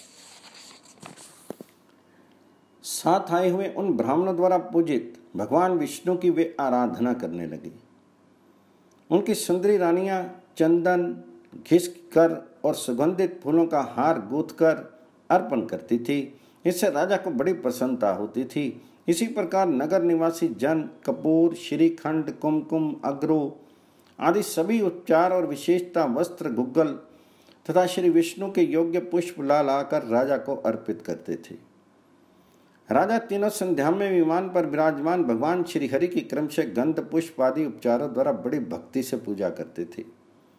साथ आए हुए उन ब्राह्मणों द्वारा पूजित भगवान विष्णु की वे आराधना करने लगे। उनकी सुंदरी रानियां चंदन घिस कर और सुगंधित फूलों का हार गूंथ कर अर्पण करती थी। इससे राजा को बड़ी प्रसन्नता होती थी। इसी प्रकार नगर निवासी जन कपूर, श्रीखंड, कुमकुम, अग्रो आदि सभी उपचार और विशेषता वस्त्र, गुग्गल तथा श्री विष्णु के योग्य पुष्प ला लाकर राजा को अर्पित करते थे। राजा तीनों संध्या में विमान पर विराजमान भगवान श्री हरि की क्रमशः गंध पुष्प आदि उपचारों द्वारा बड़ी भक्ति से पूजा करते थे।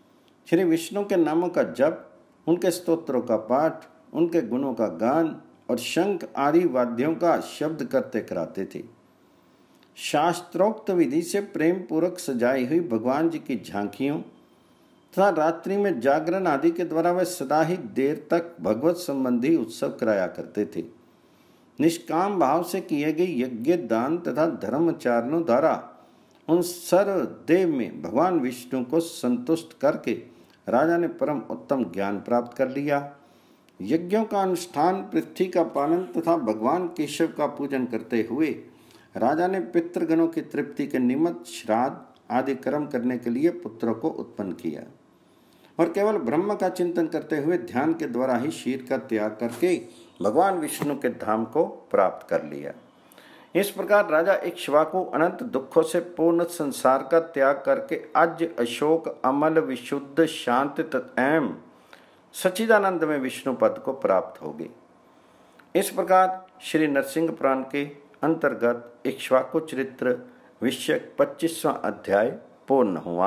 श्री विष्णु के नामों का जप, उनके स्तोत्रों का पाठ, उनके गुणों का गान और शंख आदि वाद्यों का शब्द करते कराते थे। शास्त्रोक्त विधि से प्रेम पूर्वक सजाई हुई भगवान जी की झांकियों तथा रात्रि में जागरण आदि के द्वारा वे सदा ही देर तक भगवत संबंधी उत्सव कराया करते थे। निष्काम भाव से किए गए यज्ञ, दान तथा धर्माचरणों द्वारा उन सर्व देव में भगवान विष्णु को संतुष्ट करके राजा ने परम उत्तम ज्ञान प्राप्त कर लिया। यज्ञों का अनुष्ठान, पृथ्वी का पालन तथा भगवान केशव का पूजन करते हुए राजा ने पितृगणों की तृप्ति के निमित्त श्राद्ध आदि कर्म करने के लिए पुत्रों को उत्पन्न किया और केवल ब्रह्म का चिंतन करते हुए ध्यान के द्वारा ही शरीर का त्याग करके भगवान विष्णु के धाम को प्राप्त कर लिया। इस प्रकार राजा इक्ष्वाकु अनंत दुखों से पूर्ण संसार का त्याग करके अज अशोक अमल विशुद्ध शांत तत्म सच्चिदानंद में विष्णु पद को प्राप्त हो गए। इस प्रकार श्री नरसिंह पुराण के अंतर्गत इक्ष्वाकु चरित्र विषयक पच्चीसवां अध्याय पूर्ण हुआ।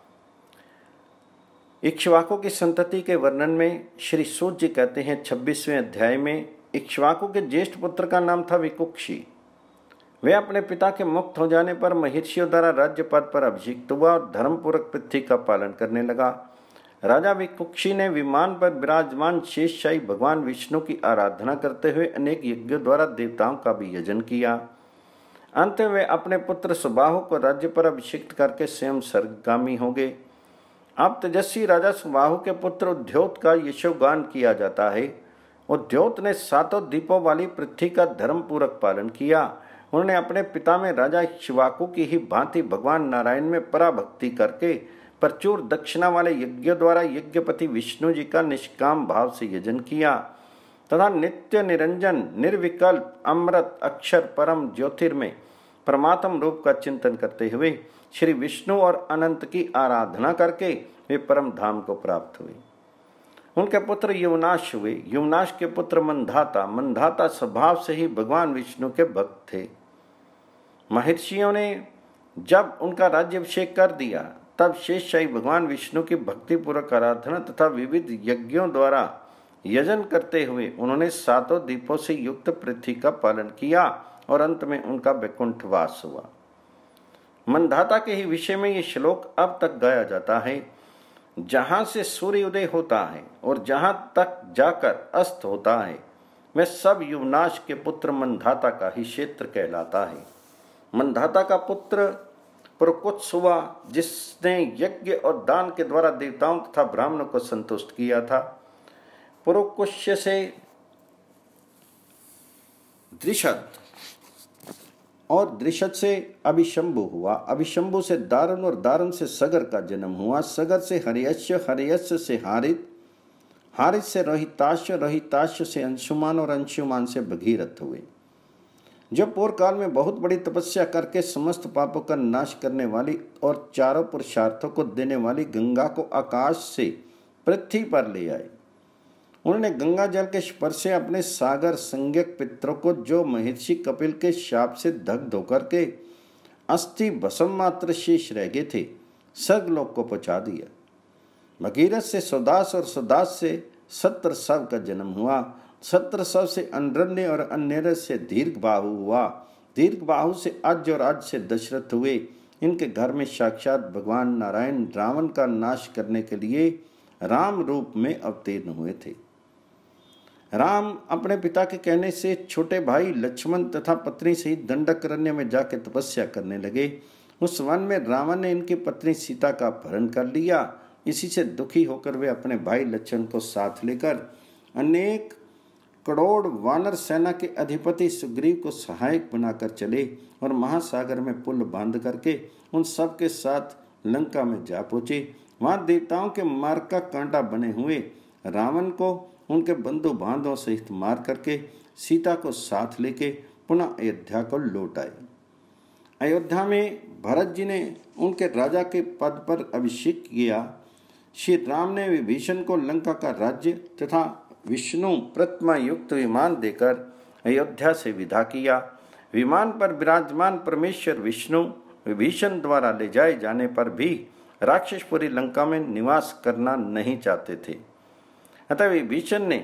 इक्ष्वाकु की संतति के वर्णन में श्री सूत जी कहते हैं छब्बीसवें अध्याय में, इक्ष्वाकु के ज्येष्ठ पुत्र का नाम था विकुक्षी। वे अपने पिता के मुक्त हो जाने पर महर्षियों द्वारा राज्य पद पर अभिषिक्त हुआ और धर्मपूर्वक पृथ्वी का पालन करने लगा। राजा विकुक्षी ने विमान पर विराजमान शेषशाही भगवान विष्णु की आराधना करते हुए अनेक यज्ञों द्वारा देवताओं का भी यजन किया। अंत में वे अपने पुत्र सुबाहु को राज्य पर अभिषिक्त करके स्वयं स्वर्गगामी हो गए। अब तेजस्वी राजा सुबाहु के पुत्र उद्योत का यशोगान किया जाता है। उद्योत ने सातों दीपों वाली पृथ्वी का धर्म पूर्वक पालन किया। उन्होंने अपने पिता में राजा इक्ष्वाकु की ही भांति भगवान नारायण में पराभक्ति करके प्रचुर दक्षिणा वाले यज्ञों द्वारा यज्ञपति विष्णु जी का निष्काम भाव से यजन किया तथा नित्य निरंजन निर्विकल्प अमृत अक्षर परम ज्योतिर्मय परमात्म रूप का चिंतन करते हुए श्री विष्णु और अनंत की आराधना करके वे परम धाम को प्राप्त हुए। उनके पुत्र युवनाश हुए। युवनाश के पुत्र मंधाता मंधाता स्वभाव से ही भगवान विष्णु के भक्त थे। महर्षियों ने जब उनका राज्याभिषेक कर दिया तब शेषशाही भगवान विष्णु की भक्तिपूर्वक आराधना तथा विविध यज्ञों द्वारा यजन करते हुए उन्होंने सातों दीपों से युक्त पृथ्वी का पालन किया और अंत में उनका वैकुंठवास हुआ। मंधाता के ही विषय में ये श्लोक अब तक गाया जाता है। जहां से सूर्य उदय होता है और जहां तक जाकर अस्त होता है वह सब युवनाश के पुत्र मंधाता का ही क्षेत्र कहलाता है। मंधाता का पुत्र पुरकुत्स हुआ जिसने यज्ञ और दान के द्वारा देवताओं तथा ब्राह्मणों को संतुष्ट किया था। पुरुकुष्य से दृशत और दृशत से अभिशंभु हुआ। अभिशंभु से दारुण और दारुण से सगर का जन्म हुआ। सगर से हरियस्य, हरियस्य से हारित, हारित से रोहिताश्य, रोहिताश्य से अंशुमान और अंशुमान से भगीरथ हुए। जो पूर्व काल में बहुत बड़ी तपस्या करके समस्त पापों का नाश करने वाली और चारों पुरुषार्थों को देने वाली गंगा को आकाश से पृथ्वी पर ले आए। उन्होंने गंगा जल के स्पर्श से अपने सागर संज्ञक पितरों को जो महर्षि कपिल के शाप से दग्ध होकर के अस्थि भस्म मात्र शेष रह गए थे स्वर्गलोक को पहुंचा दिया। भगीरथ से सुदास और सुदास से सत्र सव का जन्म हुआ। सत्र सव से अनरण्य और अन्य से दीर्घ बाहु हुआ। दीर्घ बाहु से अज और अज से दशरथ हुए। इनके घर में साक्षात भगवान नारायण रावण का नाश करने के लिए राम रूप में अवतीर्ण हुए थे। राम अपने पिता के कहने से छोटे भाई लक्ष्मण तथा पत्नी सहित दंडकारण्य में जाकर तपस्या करने लगे। उस वन में रावण ने इनकी पत्नी सीता का अपहरण कर लिया। इसी से दुखी होकर वे अपने भाई लक्ष्मण को साथ लेकर अनेक करोड़ वानर सेना के अधिपति सुग्रीव को सहायक बनाकर चले और महासागर में पुल बांध करके उन सब के साथ लंका में जा पहुंचे। वहां देवताओं के मार्ग का कांटा बने हुए रावण को उनके बंधु बांधवों सहित मार करके सीता को साथ लेके पुनः अयोध्या को लौट आए। अयोध्या में भरत जी ने उनके राजा के पद पर अभिषेक किया। श्री राम ने विभीषण को लंका का राज्य तथा विष्णु प्रतिमा युक्त विमान देकर अयोध्या से विदा किया। विमान पर विराजमान परमेश्वर विष्णु विभीषण द्वारा ले जाए जाने पर भी राक्षसपुरी लंका में निवास करना नहीं चाहते थे। अतः विभीषण ने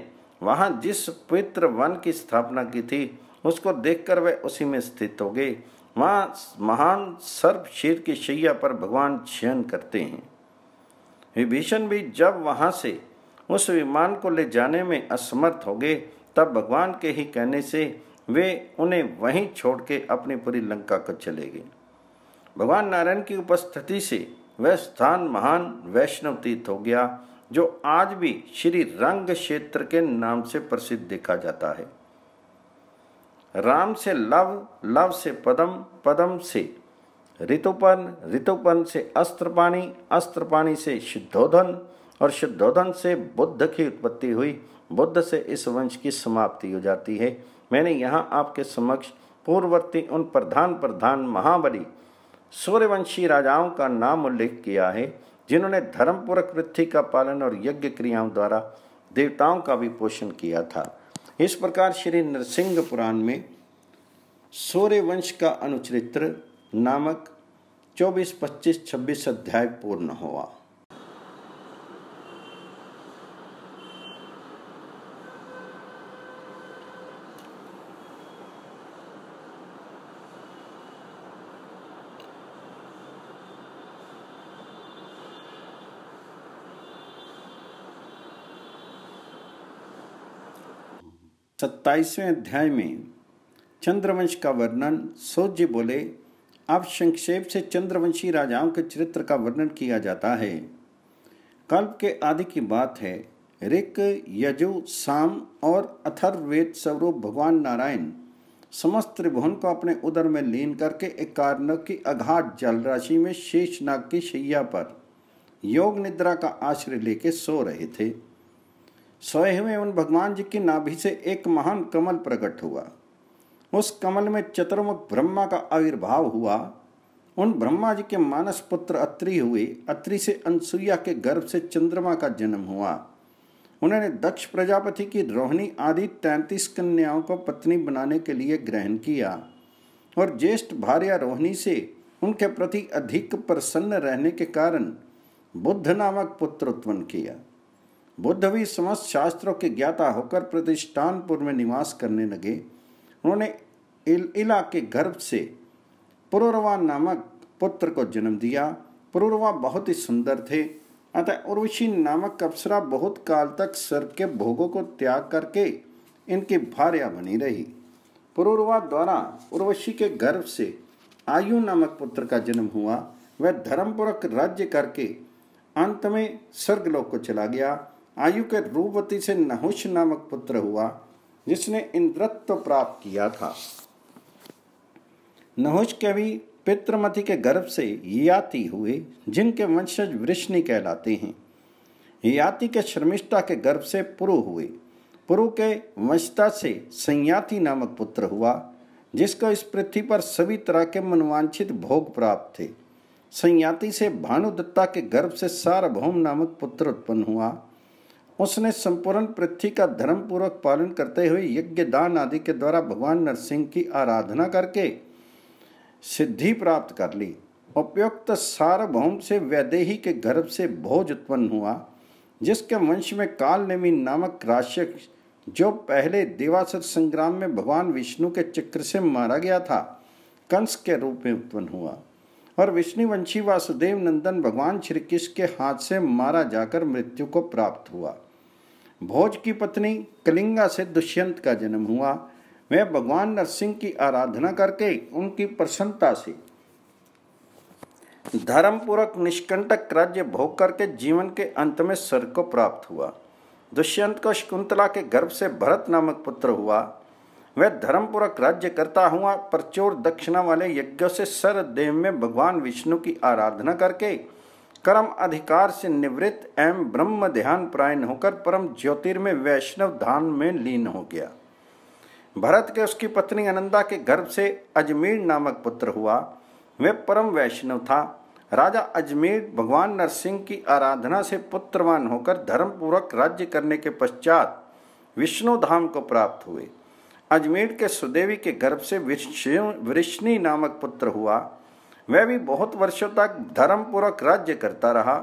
वहाँ जिस पवित्र वन की स्थापना की थी उसको देखकर वे उसी में स्थित हो गए। वहाँ महान सर्प शीर की शैया पर भगवान शयन करते हैं। विभीषण भी जब वहाँ से उस विमान को ले जाने में असमर्थ हो गए, तब भगवान के ही कहने से वे उन्हें वहीं छोड़ के अपनी पूरी लंका को चले गए। भगवान नारायण की उपस्थिति से वह स्थान महान वैष्णव तीर्थ हो गया, जो आज भी श्री रंग क्षेत्र के नाम से प्रसिद्ध देखा जाता है। राम से लव, लव से पदम, पदम से ऋतुपन, ऋतुपन से अस्त्रपाणी, अस्त्रपाणी से शुद्धोधन और शुद्धोधन से बुद्ध की उत्पत्ति हुई। बुद्ध से इस वंश की समाप्ति हो जाती है। मैंने यहाँ आपके समक्ष पूर्ववर्ती उन प्रधान प्रधान महाबली सूर्यवंशी राजाओं का नाम उल्लेख किया है, जिन्होंने धर्मपूर्वक पृथ्वी का पालन और यज्ञ क्रियाओं द्वारा देवताओं का भी पोषण किया था। इस प्रकार श्री नरसिंह पुराण में सूर्यवंश का अनुचरित्र नामक चौबीस, पच्चीस, छब्बीस अध्याय पूर्ण हुआ। सत्ताईसवें अध्याय में चंद्रवंश का वर्णन। सूत जी बोले, अब संक्षेप से चंद्रवंशी राजाओं के चरित्र का वर्णन किया जाता है। कल्प के आदि की बात है। ऋक, यजु, साम और अथर्ववेद स्वरूप भगवान नारायण समस्त त्रिभुवन को अपने उदर में लीन करके एक कार्णव की अगाध जल राशि में शेषनाग की शैया पर योग निद्रा का आश्रय लेके सो रहे थे। सोए हुए उन भगवान जी की नाभि से एक महान कमल प्रकट हुआ। उस कमल में चतुर्मुख ब्रह्मा का आविर्भाव हुआ। उन ब्रह्मा जी के मानस पुत्र अत्रि हुए। अत्रि से अनसुईया के गर्भ से चंद्रमा का जन्म हुआ। उन्होंने दक्ष प्रजापति की रोहिणी आदि तैंतीस कन्याओं को पत्नी बनाने के लिए ग्रहण किया और ज्येष्ठ भार्या रोहिणी से उनके प्रति अधिक प्रसन्न रहने के कारण बुद्ध नामक पुत्र उत्पन्न किया। बुद्ध भी समस्त शास्त्रों के ज्ञाता होकर प्रतिष्ठानपुर में निवास करने लगे। उन्होंने इल, इला के गर्भ से पुरुरवा नामक पुत्र को जन्म दिया। पुरुरवा बहुत ही सुंदर थे, अतः उर्वशी नामक अप्सरा बहुत काल तक सर्प के भोगों को त्याग करके इनकी भार्या बनी रही। पुरुरवा द्वारा उर्वशी के गर्भ से आयु नामक पुत्र का जन्म हुआ। वह धर्मपूर्वक राज्य करके अंत में स्वर्गलोक को चला गया। आयु के रूपवती से नहुष नामक पुत्र हुआ, जिसने इंद्रत्व प्राप्त किया था। नहुष के भी पितृमति के गर्भ से याति हुए, जिनके वंशज वृष्णि कहलाते हैं। याति के शर्मिष्ठा के गर्भ से पुरु हुए। पुरु के वंशता से संयाति नामक पुत्र हुआ, जिसको इस पृथ्वी पर सभी तरह के मनवांछित भोग प्राप्त थे। संयाति से भानुदत्ता के गर्भ से सार्वभौम नामक पुत्र उत्पन्न हुआ। उसने संपूर्ण पृथ्वी का धर्म पूर्वक पालन करते हुए यज्ञ दान आदि के द्वारा भगवान नरसिंह की आराधना करके सिद्धि प्राप्त कर ली। उपयुक्त सार्वभौम से वैदेही के गर्भ से भोज उत्पन्न हुआ, जिसके वंश में कालनेमि नामक राक्षस, जो पहले देवासुर संग्राम में भगवान विष्णु के चक्र से मारा गया था, कंस के रूप में उत्पन्न हुआ और विष्णुवंशी वासुदेव नंदन भगवान श्री कृष्ण के हाथ से मारा जाकर मृत्यु को प्राप्त हुआ। भोज की पत्नी कलिंगा से दुष्यंत का जन्म हुआ। वह भगवान नरसिंह की आराधना करके उनकी प्रसन्नता से धर्मपूर्वक निष्कंटक राज्य भोग करके जीवन के अंत में स्वर्ग को प्राप्त हुआ। दुष्यंत को शकुंतला के गर्भ से भरत नामक पुत्र हुआ। वह धर्मपूर्वक राज्य करता हुआ प्रचुर दक्षिणा वाले यज्ञों से सरदेव में भगवान विष्णु की आराधना करके कर्म अधिकार से निवृत्त एवं ब्रह्म ध्यान प्रायण होकर परम ज्योतिर्मय वैष्णव धाम में लीन हो गया। भरत के उसकी पत्नी अनंदा के गर्भ से अजमेर नामक पुत्र हुआ। वह परम वैष्णव था। राजा अजमेर भगवान नरसिंह की आराधना से पुत्रवान होकर धर्मपूर्वक राज्य करने के पश्चात विष्णु धाम को प्राप्त हुए। अजमेर के सुदेवी के गर्भ से वृष्णि नामक पुत्र हुआ। वह भी बहुत वर्षों तक धर्मपूर्वक राज्य करता रहा।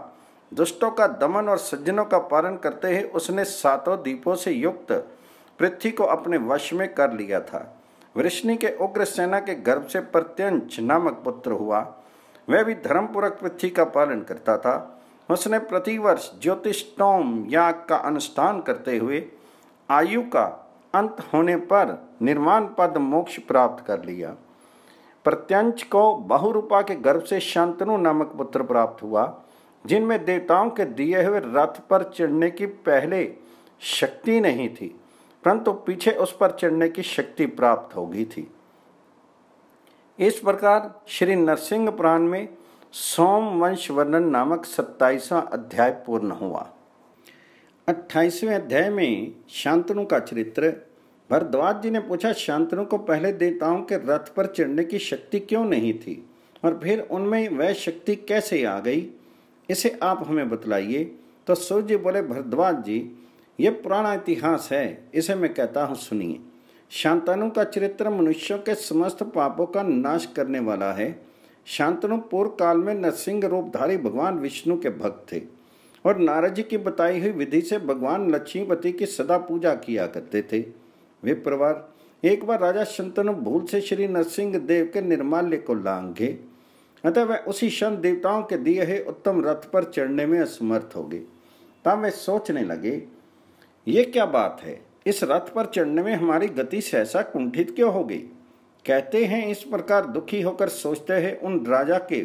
दुष्टों का दमन और सज्जनों का पालन करते हुए उसने सातों दीपों से युक्त पृथ्वी को अपने वश में कर लिया था। वृष्णि के उग्र सेना के गर्भ से प्रत्यंच नामक पुत्र हुआ। वह भी धर्मपूर्वक पृथ्वी का पालन करता था। उसने प्रतिवर्ष ज्योतिष्टोम याग का अनुष्ठान करते हुए आयु का अंत होने पर निर्वाण पद मोक्ष प्राप्त कर लिया। प्रत्यंच को बहुरूपा के गर्भ से शांतनु नामक पुत्र प्राप्त हुआ, जिनमें देवताओं के दिए हुए रथ पर चढ़ने की पहले शक्ति नहीं थी, परंतु पीछे उस पर चढ़ने की शक्ति प्राप्त हो गई थी। इस प्रकार श्री नरसिंह पुराण में सोम वंश वर्णन नामक सत्ताईसवां अध्याय पूर्ण हुआ। अट्ठाईसवें अध्याय में शांतनु का चरित्र। भरद्वाज जी ने पूछा, शांतनु को पहले देवताओं के रथ पर चढ़ने की शक्ति क्यों नहीं थी और फिर उनमें वह शक्ति कैसे आ गई, इसे आप हमें बतलाइए। तो सूर्य जी बोले, भरद्वाज जी, ये पुराना इतिहास है, इसे मैं कहता हूँ, सुनिए। शांतनु का चरित्र मनुष्यों के समस्त पापों का नाश करने वाला है। शांतनु पूर्व काल में नरसिंह रूपधारी भगवान विष्णु के भक्त थे और नारद जी की बताई हुई विधि से भगवान लक्ष्मीपति की सदा पूजा किया करते थे। वे परिवार एक बार राजा शांतनु भूल से श्री नरसिंह देव के निर्माल्य को लांघे, अतः वह उसी क्षण देवताओं के दिए हुए उत्तम रथ पर चढ़ने में असमर्थ हो गए। तब वे सोचने लगे, ये क्या बात है, इस रथ पर चढ़ने में हमारी गति सहसा कुंठित क्यों हो गई। कहते हैं इस प्रकार दुखी होकर सोचते हैं उन राजा के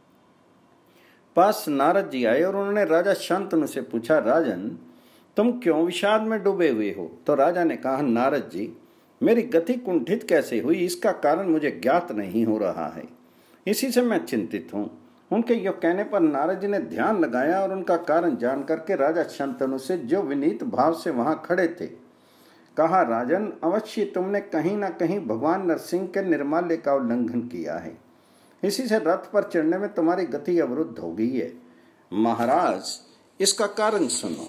पास नारद जी आए और उन्होंने राजा शांतनु से पूछा, राजन, तुम क्यों विषाद में डूबे हुए हो। तो राजा ने कहा, नारद जी, मेरी गति कुंठित कैसे हुई, इसका कारण मुझे ज्ञात नहीं हो रहा है, इसी से मैं चिंतित हूँ। उनके यो कहने पर नारद जी ने ध्यान लगाया और उनका कारण जान करके राजा शांतनु से, जो विनीत भाव से वहां खड़े थे, कहा, राजन, अवश्य तुमने कहीं ना कहीं भगवान नरसिंह के निर्माल्य का उल्लंघन किया है, इसी से रथ पर चढ़ने में तुम्हारी गति अवरुद्ध हो गई है। महाराज, इसका कारण सुनो।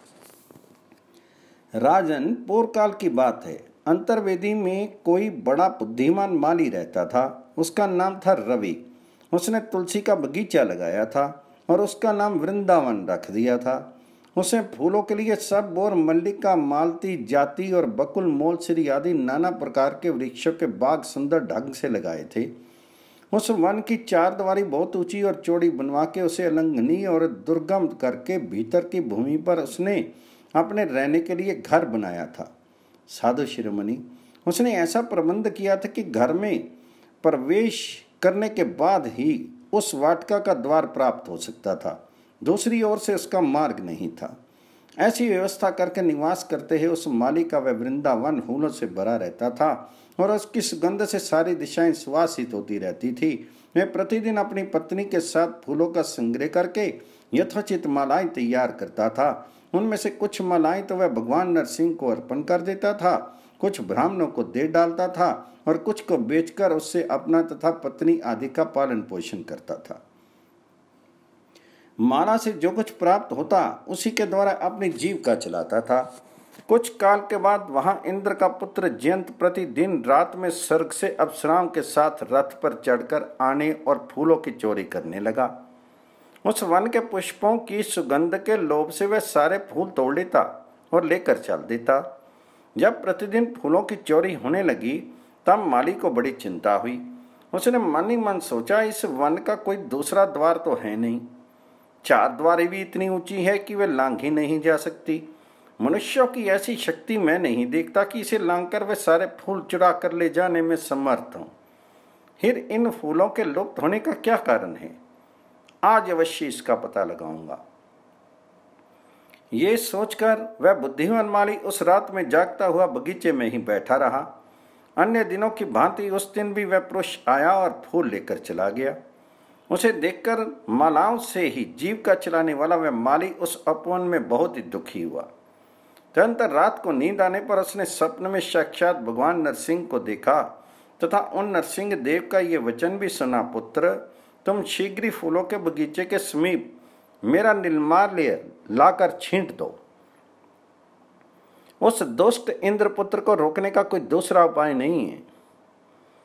राजन, पूर्व काल की बात है। अंतर्वेदी में कोई बड़ा बुद्धिमान माली रहता था। उसका नाम था रवि। उसने तुलसी का बगीचा लगाया था और उसका नाम वृंदावन रख दिया था। उसने फूलों के लिए सब और मल्लिका, मालती, जाति और बकुल, मोलसिरी आदि नाना प्रकार के वृक्षों के बाग सुंदर ढंग से लगाए थे। उस वन की चार दीवारी बहुत ऊंची और चौड़ी बनवा के उसे अलंघनीय और दुर्गम करके भीतर की भूमि पर उसने अपने रहने के लिए घर बनाया था। साधु शिरोमणि, उसने ऐसा प्रबंध किया था कि घर में प्रवेश करने के बाद ही उस वाटिका का द्वार प्राप्त हो सकता था, दूसरी ओर से उसका मार्ग नहीं था। ऐसी व्यवस्था करके निवास करते हुए उस माली का वह वृंदावन फूलों से भरा रहता था और उसकी सुगंध से सारी दिशाएं सुवासित होती रहती थी। वह प्रतिदिन अपनी पत्नी के साथ फूलों का संग्रह करके यथोचित मालाएं तैयार करता था। उनमें से कुछ मालाएं तो वह भगवान नरसिंह को अर्पण कर देता था, कुछ ब्राह्मणों को दे डालता था और कुछ को बेचकर उससे अपना तथा पत्नी आदि का पालन पोषण करता था। माला से जो कुछ प्राप्त होता उसी के द्वारा अपनी जीविका चलाता था। कुछ काल के बाद वहां इंद्र का पुत्र जयंत प्रतिदिन रात में स्वर्ग से अप्सराओं के साथ रथ पर चढ़कर आने और फूलों की चोरी करने लगा। उस वन के पुष्पों की सुगंध के लोभ से वह सारे फूल तोड़ लेता और लेकर चल देता। जब प्रतिदिन फूलों की चोरी होने लगी तब माली को बड़ी चिंता हुई। उसने मन ही मन सोचा, इस वन का कोई दूसरा द्वार तो है नहीं, चार द्वारें भी इतनी ऊंची है कि वे लांघी नहीं जा सकती। मनुष्यों की ऐसी शक्ति मैं नहीं देखता कि इसे लांघकर वे सारे फूल चुरा कर ले जाने में समर्थ हों। फिर इन फूलों के लुप्त होने का क्या कारण है? आज अवश्य इसका पता लगाऊंगा। ये सोचकर वह बुद्धिमान माली उस रात में जागता हुआ बगीचे में ही बैठा रहा। अन्य दिनों की भांति उस दिन भी वह पुरुष आया और फूल लेकर चला गया। उसे देखकर मालाओं से ही जीविका चलाने वाला वह माली उस अपमान में बहुत ही दुखी हुआ। तुरंत रात को नींद आने पर उसने स्वप्न में साक्षात भगवान नरसिंह को देखा तथा उन नरसिंह देव का ये वचन भी सुना, पुत्र, तुम शीघ्र ही फूलों के बगीचे के समीप मेरा निर्माल्य लाकर छींट दो। उस दुष्ट इंद्रपुत्र को रोकने का कोई दूसरा उपाय नहीं है।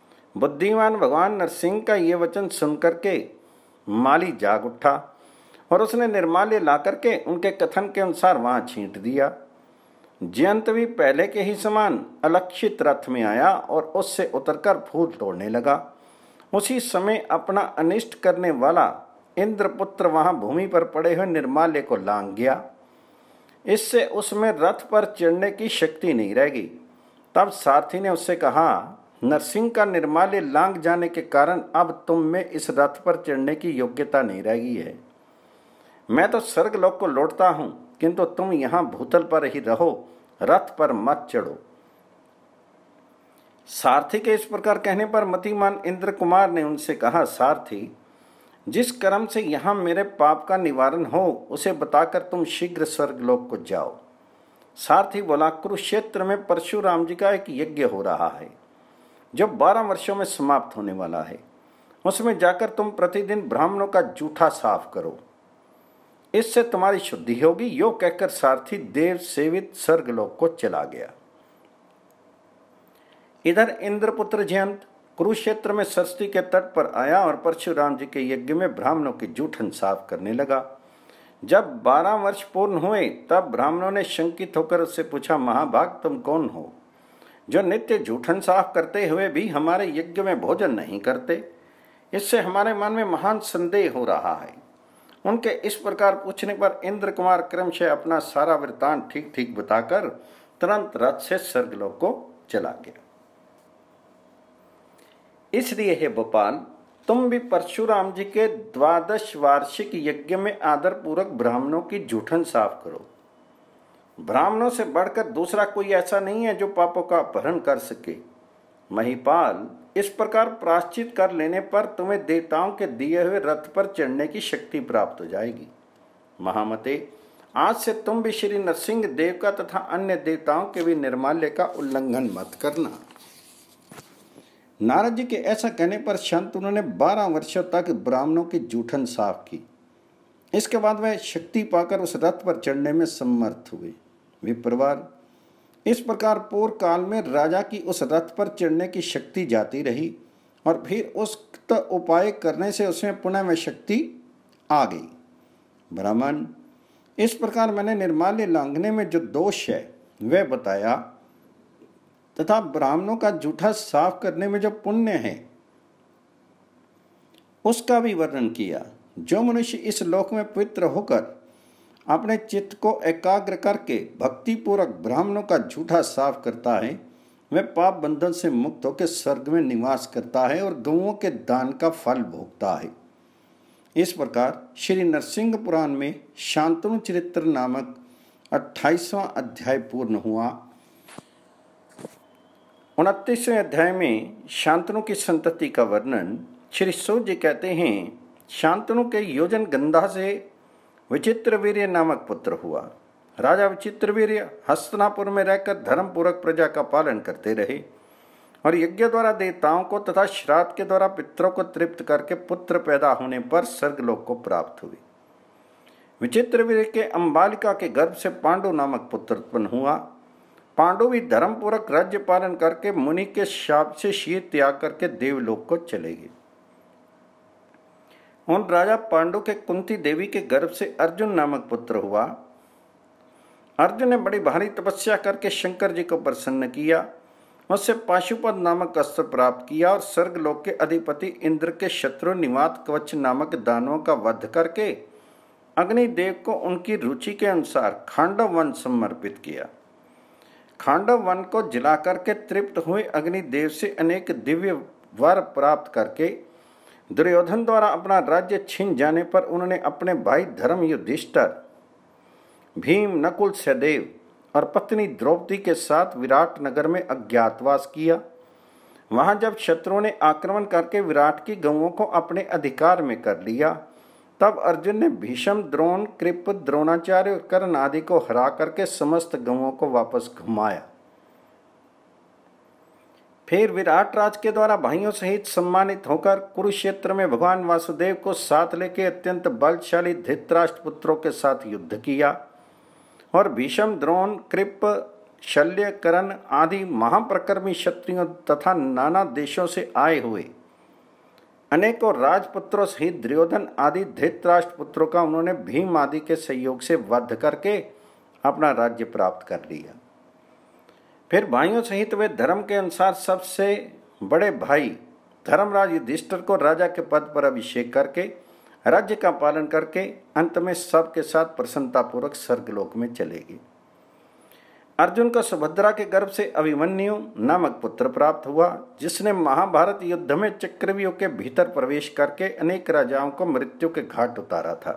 बुद्धिमान भगवान नरसिंह का ये वचन सुनकर के माली जाग उठा और उसने निर्माल्य ला करके उनके कथन के अनुसार वहां छींट दिया। जयंत भी पहले के ही समान अलक्षित रथ में आया और उससे उतरकर फूल तोड़ने लगा। उसी समय अपना अनिष्ट करने वाला इंद्रपुत्र वहां भूमि पर पड़े हुए निर्माल्य को लांग गया। इससे उसमें रथ पर चढ़ने की शक्ति नहीं रहेगी। तब सारथी ने उससे कहा, नरसिंह का निर्माल्य लांग जाने के कारण अब तुम में इस रथ पर चढ़ने की योग्यता नहीं रहेगी है। मैं तो स्वर्गलोक को लौटता हूं, किंतु तुम यहां भूतल पर ही रहो, रथ पर मत चढ़ो। सारथी के इस प्रकार कहने पर मतिमान इंद्र कुमार ने उनसे कहा, सारथी, जिस कर्म से यहाँ मेरे पाप का निवारण हो उसे बताकर तुम शीघ्र स्वर्गलोक को जाओ। सारथी बोला, कुरुक्षेत्र में परशुराम जी का एक यज्ञ हो रहा है जो बारह वर्षों में समाप्त होने वाला है। उसमें जाकर तुम प्रतिदिन ब्राह्मणों का जूठा साफ करो, इससे तुम्हारी शुद्धि होगी। यो कहकर सारथी देव सेवित स्वर्गलोक को चला गया। इधर इंद्रपुत्र जयंत कुरुक्षेत्र में सरस्वती के तट पर आया और परशुराम जी के यज्ञ में ब्राह्मणों की जूठन साफ करने लगा। जब बारह वर्ष पूर्ण हुए तब ब्राह्मणों ने शंकित होकर उससे पूछा, महाभाग, तुम कौन हो जो नित्य जूठन साफ करते हुए भी हमारे यज्ञ में भोजन नहीं करते? इससे हमारे मन में महान संदेह हो रहा है। उनके इस प्रकार पूछने पर इंद्र कुमार क्रमशः अपना सारा वृत्तांत ठीक ठीक बताकर तुरंत रथ से स्वर्गलोक को चला गया। इसलिए हे गोपाल, तुम भी परशुराम जी के द्वादश वार्षिक यज्ञ में आदर पूर्वक ब्राह्मणों की जूठन साफ करो। ब्राह्मणों से बढ़कर दूसरा कोई ऐसा नहीं है जो पापों का अपहरण कर सके। महिपाल, इस प्रकार प्रायश्चित कर लेने पर तुम्हें देवताओं के दिए हुए रथ पर चढ़ने की शक्ति प्राप्त हो जाएगी। महामते, आज से तुम भी श्री नरसिंह देव का तथा अन्य देवताओं के भी निर्माल्य का उल्लंघन मत करना। नारद जी के ऐसा कहने पर शांतनु ने बारह वर्षों तक ब्राह्मणों की जूठन साफ की। इसके बाद वह शक्ति पाकर उस रथ पर चढ़ने में समर्थ हुए। विप्रवार, इस प्रकार पूर्व काल में राजा की उस रथ पर चढ़ने की शक्ति जाती रही और फिर उस उपाय करने से उसमें पुनः में शक्ति आ गई। ब्राह्मण, इस प्रकार मैंने निर्माल्य लांघने में जो दोष है वह बताया तथा ब्राह्मणों का जूठा साफ करने में जो पुण्य है उसका भी वर्णन किया। जो मनुष्य इस लोक में पवित्र होकर अपने चित्त को एकाग्र करके भक्ति पूर्वक ब्राह्मणों का जूठा साफ करता है वह पाप बंधन से मुक्त होकर स्वर्ग में निवास करता है और गौओं के दान का फल भोगता है। इस प्रकार श्री नरसिंह पुराण में शांतनु चरित्र नामक अट्ठाईसवां अध्याय पूर्ण हुआ। उनतीसवें अध्याय में शांतनु की संतति का वर्णन श्री सूत जी कहते हैं, शांतनु के योजन गंधा से विचित्रवीर्य नामक पुत्र हुआ। राजा विचित्रवीर्य हस्तिनापुर में रहकर धर्मपूर्वक प्रजा का पालन करते रहे और यज्ञ द्वारा देवताओं को तथा श्राद्ध के द्वारा पितरों को तृप्त करके पुत्र पैदा होने पर स्वर्गलोक को प्राप्त हुए। विचित्रवीर्य के अंबालिका के गर्भ से पांडु नामक पुत्र उत्पन्न हुआ। पांडु भी धर्मपूर्वक राज्य पालन करके मुनि के शाप से शीत त्याग करके देवलोक को चले गए। उन राजा पांडु के कुंती देवी के गर्भ से अर्जुन नामक पुत्र हुआ। अर्जुन ने बड़ी भारी तपस्या करके शंकर जी को प्रसन्न किया। उससे पाशुपत नामक अस्त्र प्राप्त किया और स्वर्गलोक के अधिपति इंद्र के शत्रु निवात कवच नामक दानवों का वध करके अग्निदेव को उनकी रुचि के अनुसार खांडव वन समर्पित किया। खांडव वन को जला करके तृप्त हुए अग्निदेव से अनेक दिव्य वर प्राप्त करके दुर्योधन द्वारा अपना राज्य छीन जाने पर उन्होंने अपने भाई धर्म युधिष्ठिर, भीम, नकुल, सहदेव और पत्नी द्रौपदी के साथ विराट नगर में अज्ञातवास किया। वहां जब शत्रुओं ने आक्रमण करके विराट की गौओं को अपने अधिकार में कर लिया तब अर्जुन ने भीष्म, द्रोण, कृप, द्रोणाचार्य और कर्ण आदि को हरा करके समस्त गौओं को वापस घुमाया। फिर विराट राज के द्वारा भाइयों सहित सम्मानित होकर कुरुक्षेत्र में भगवान वासुदेव को साथ लेके अत्यंत बलशाली धृतराष्ट्र पुत्रों के साथ युद्ध किया और भीष्म, द्रोण, कृप, शल्य, कर्ण आदि महाप्रकर्मी क्षत्रियों तथा नाना देशों से आए हुए अनेकों राजपुत्रों सहित दुर्योधन आदि धृतराष्ट्र पुत्रों का उन्होंने भीम आदि के सहयोग से वध करके अपना राज्य प्राप्त कर लिया। फिर भाइयों सहित वे धर्म के अनुसार सबसे बड़े भाई धर्मराज युधिष्ठिर को राजा के पद पर अभिषेक करके राज्य का पालन करके अंत में सबके साथ प्रसन्नतापूर्वक स्वर्गलोक में चले गए। अर्जुन को सुभद्रा के गर्भ से अभिमन्यु नामक पुत्र प्राप्त हुआ, जिसने महाभारत युद्ध में चक्रव्यूह के भीतर प्रवेश करके अनेक राजाओं को मृत्यु के घाट उतारा था।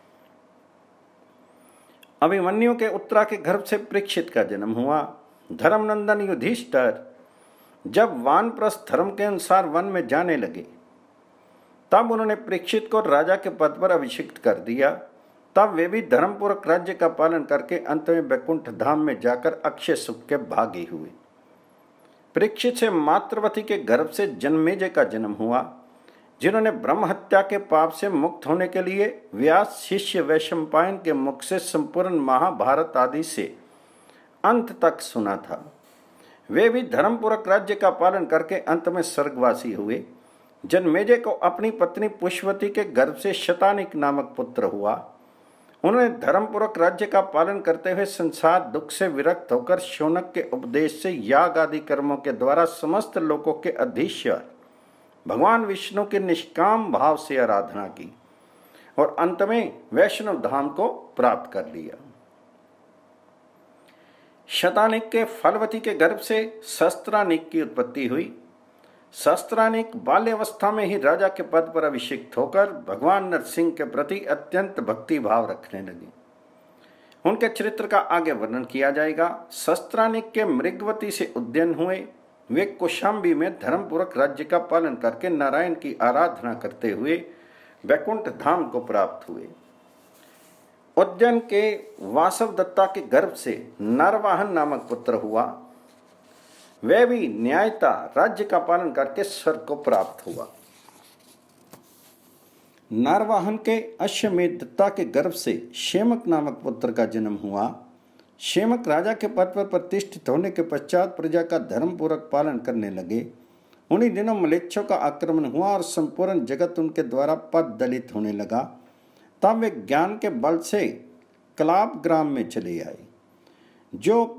अभिमन्यु के उत्तरा के गर्भ से परीक्षित का जन्म हुआ। धर्मनंदन युधिष्ठिर जब वानप्रस्थ धर्म के अनुसार वन में जाने लगे, तब उन्होंने परीक्षित को राजा के पद पर अभिषिक्त कर दिया। तब वे भी धर्मपूर्वक राज्य का पालन करके अंत में वैकुंठ धाम में जाकर अक्षय सुख के भागी हुए। परीक्षित से मातृवती के गर्भ से जन्मेजय का जन्म हुआ, जिन्होंने ब्रह्म हत्या के पाप से मुक्त होने के लिए व्यास शिष्य वैशंपायन के मुख से संपूर्ण महाभारत आदि से अंत तक सुना था। वे भी धर्मपूर्वक राज्य का पालन करके अंत में स्वर्गवासी हुए। जन्मेजय को अपनी पत्नी पुष्पवती के गर्भ से शतानिक नामक पुत्र हुआ। उन्होंने धर्मपूर्वक राज्य का पालन करते हुए संसार दुख से विरक्त होकर शौनक के उपदेश से याग आदि कर्मों के द्वारा समस्त लोकों के अधीश्वर भगवान विष्णु के निष्काम भाव से आराधना की और अंत में वैष्णव धाम को प्राप्त कर लिया। शतानिक के फलवती के गर्भ से शस्त्रानिक की उत्पत्ति हुई। शस्त्रानिक बाल्यावस्था में ही राजा के पद पर अभिषिक्त होकर भगवान नरसिंह के प्रति अत्यंत भक्ति भाव रखने लगे। उनके चरित्र का आगे वर्णन किया जाएगा। शस्त्रानिक के मृगवती से उद्यन हुए। वे कौशाम्बी में धर्मपूर्वक राज्य का पालन करके नारायण की आराधना करते हुए वैकुंठ धाम को प्राप्त हुए। उज्जैन के वासव दत्ता के गर्भ से नरवाहन नामक पुत्र हुआ। वह भी न्यायता राज्य का पालन करके स्वर्ग को प्राप्त हुआ। नरवाहन के अश्वमेध दत्ता के गर्भ से शेमक नामक पुत्र का जन्म हुआ। शेमक राजा के पद पर प्रतिष्ठित होने के पश्चात प्रजा का धर्मपूर्वक पालन करने लगे। उन्हीं दिनों मलेच्छों का आक्रमण हुआ और संपूर्ण जगत उनके द्वारा पद दलित होने लगा। तब वे ज्ञान के बल से कलाप ग्राम में चले आए, जो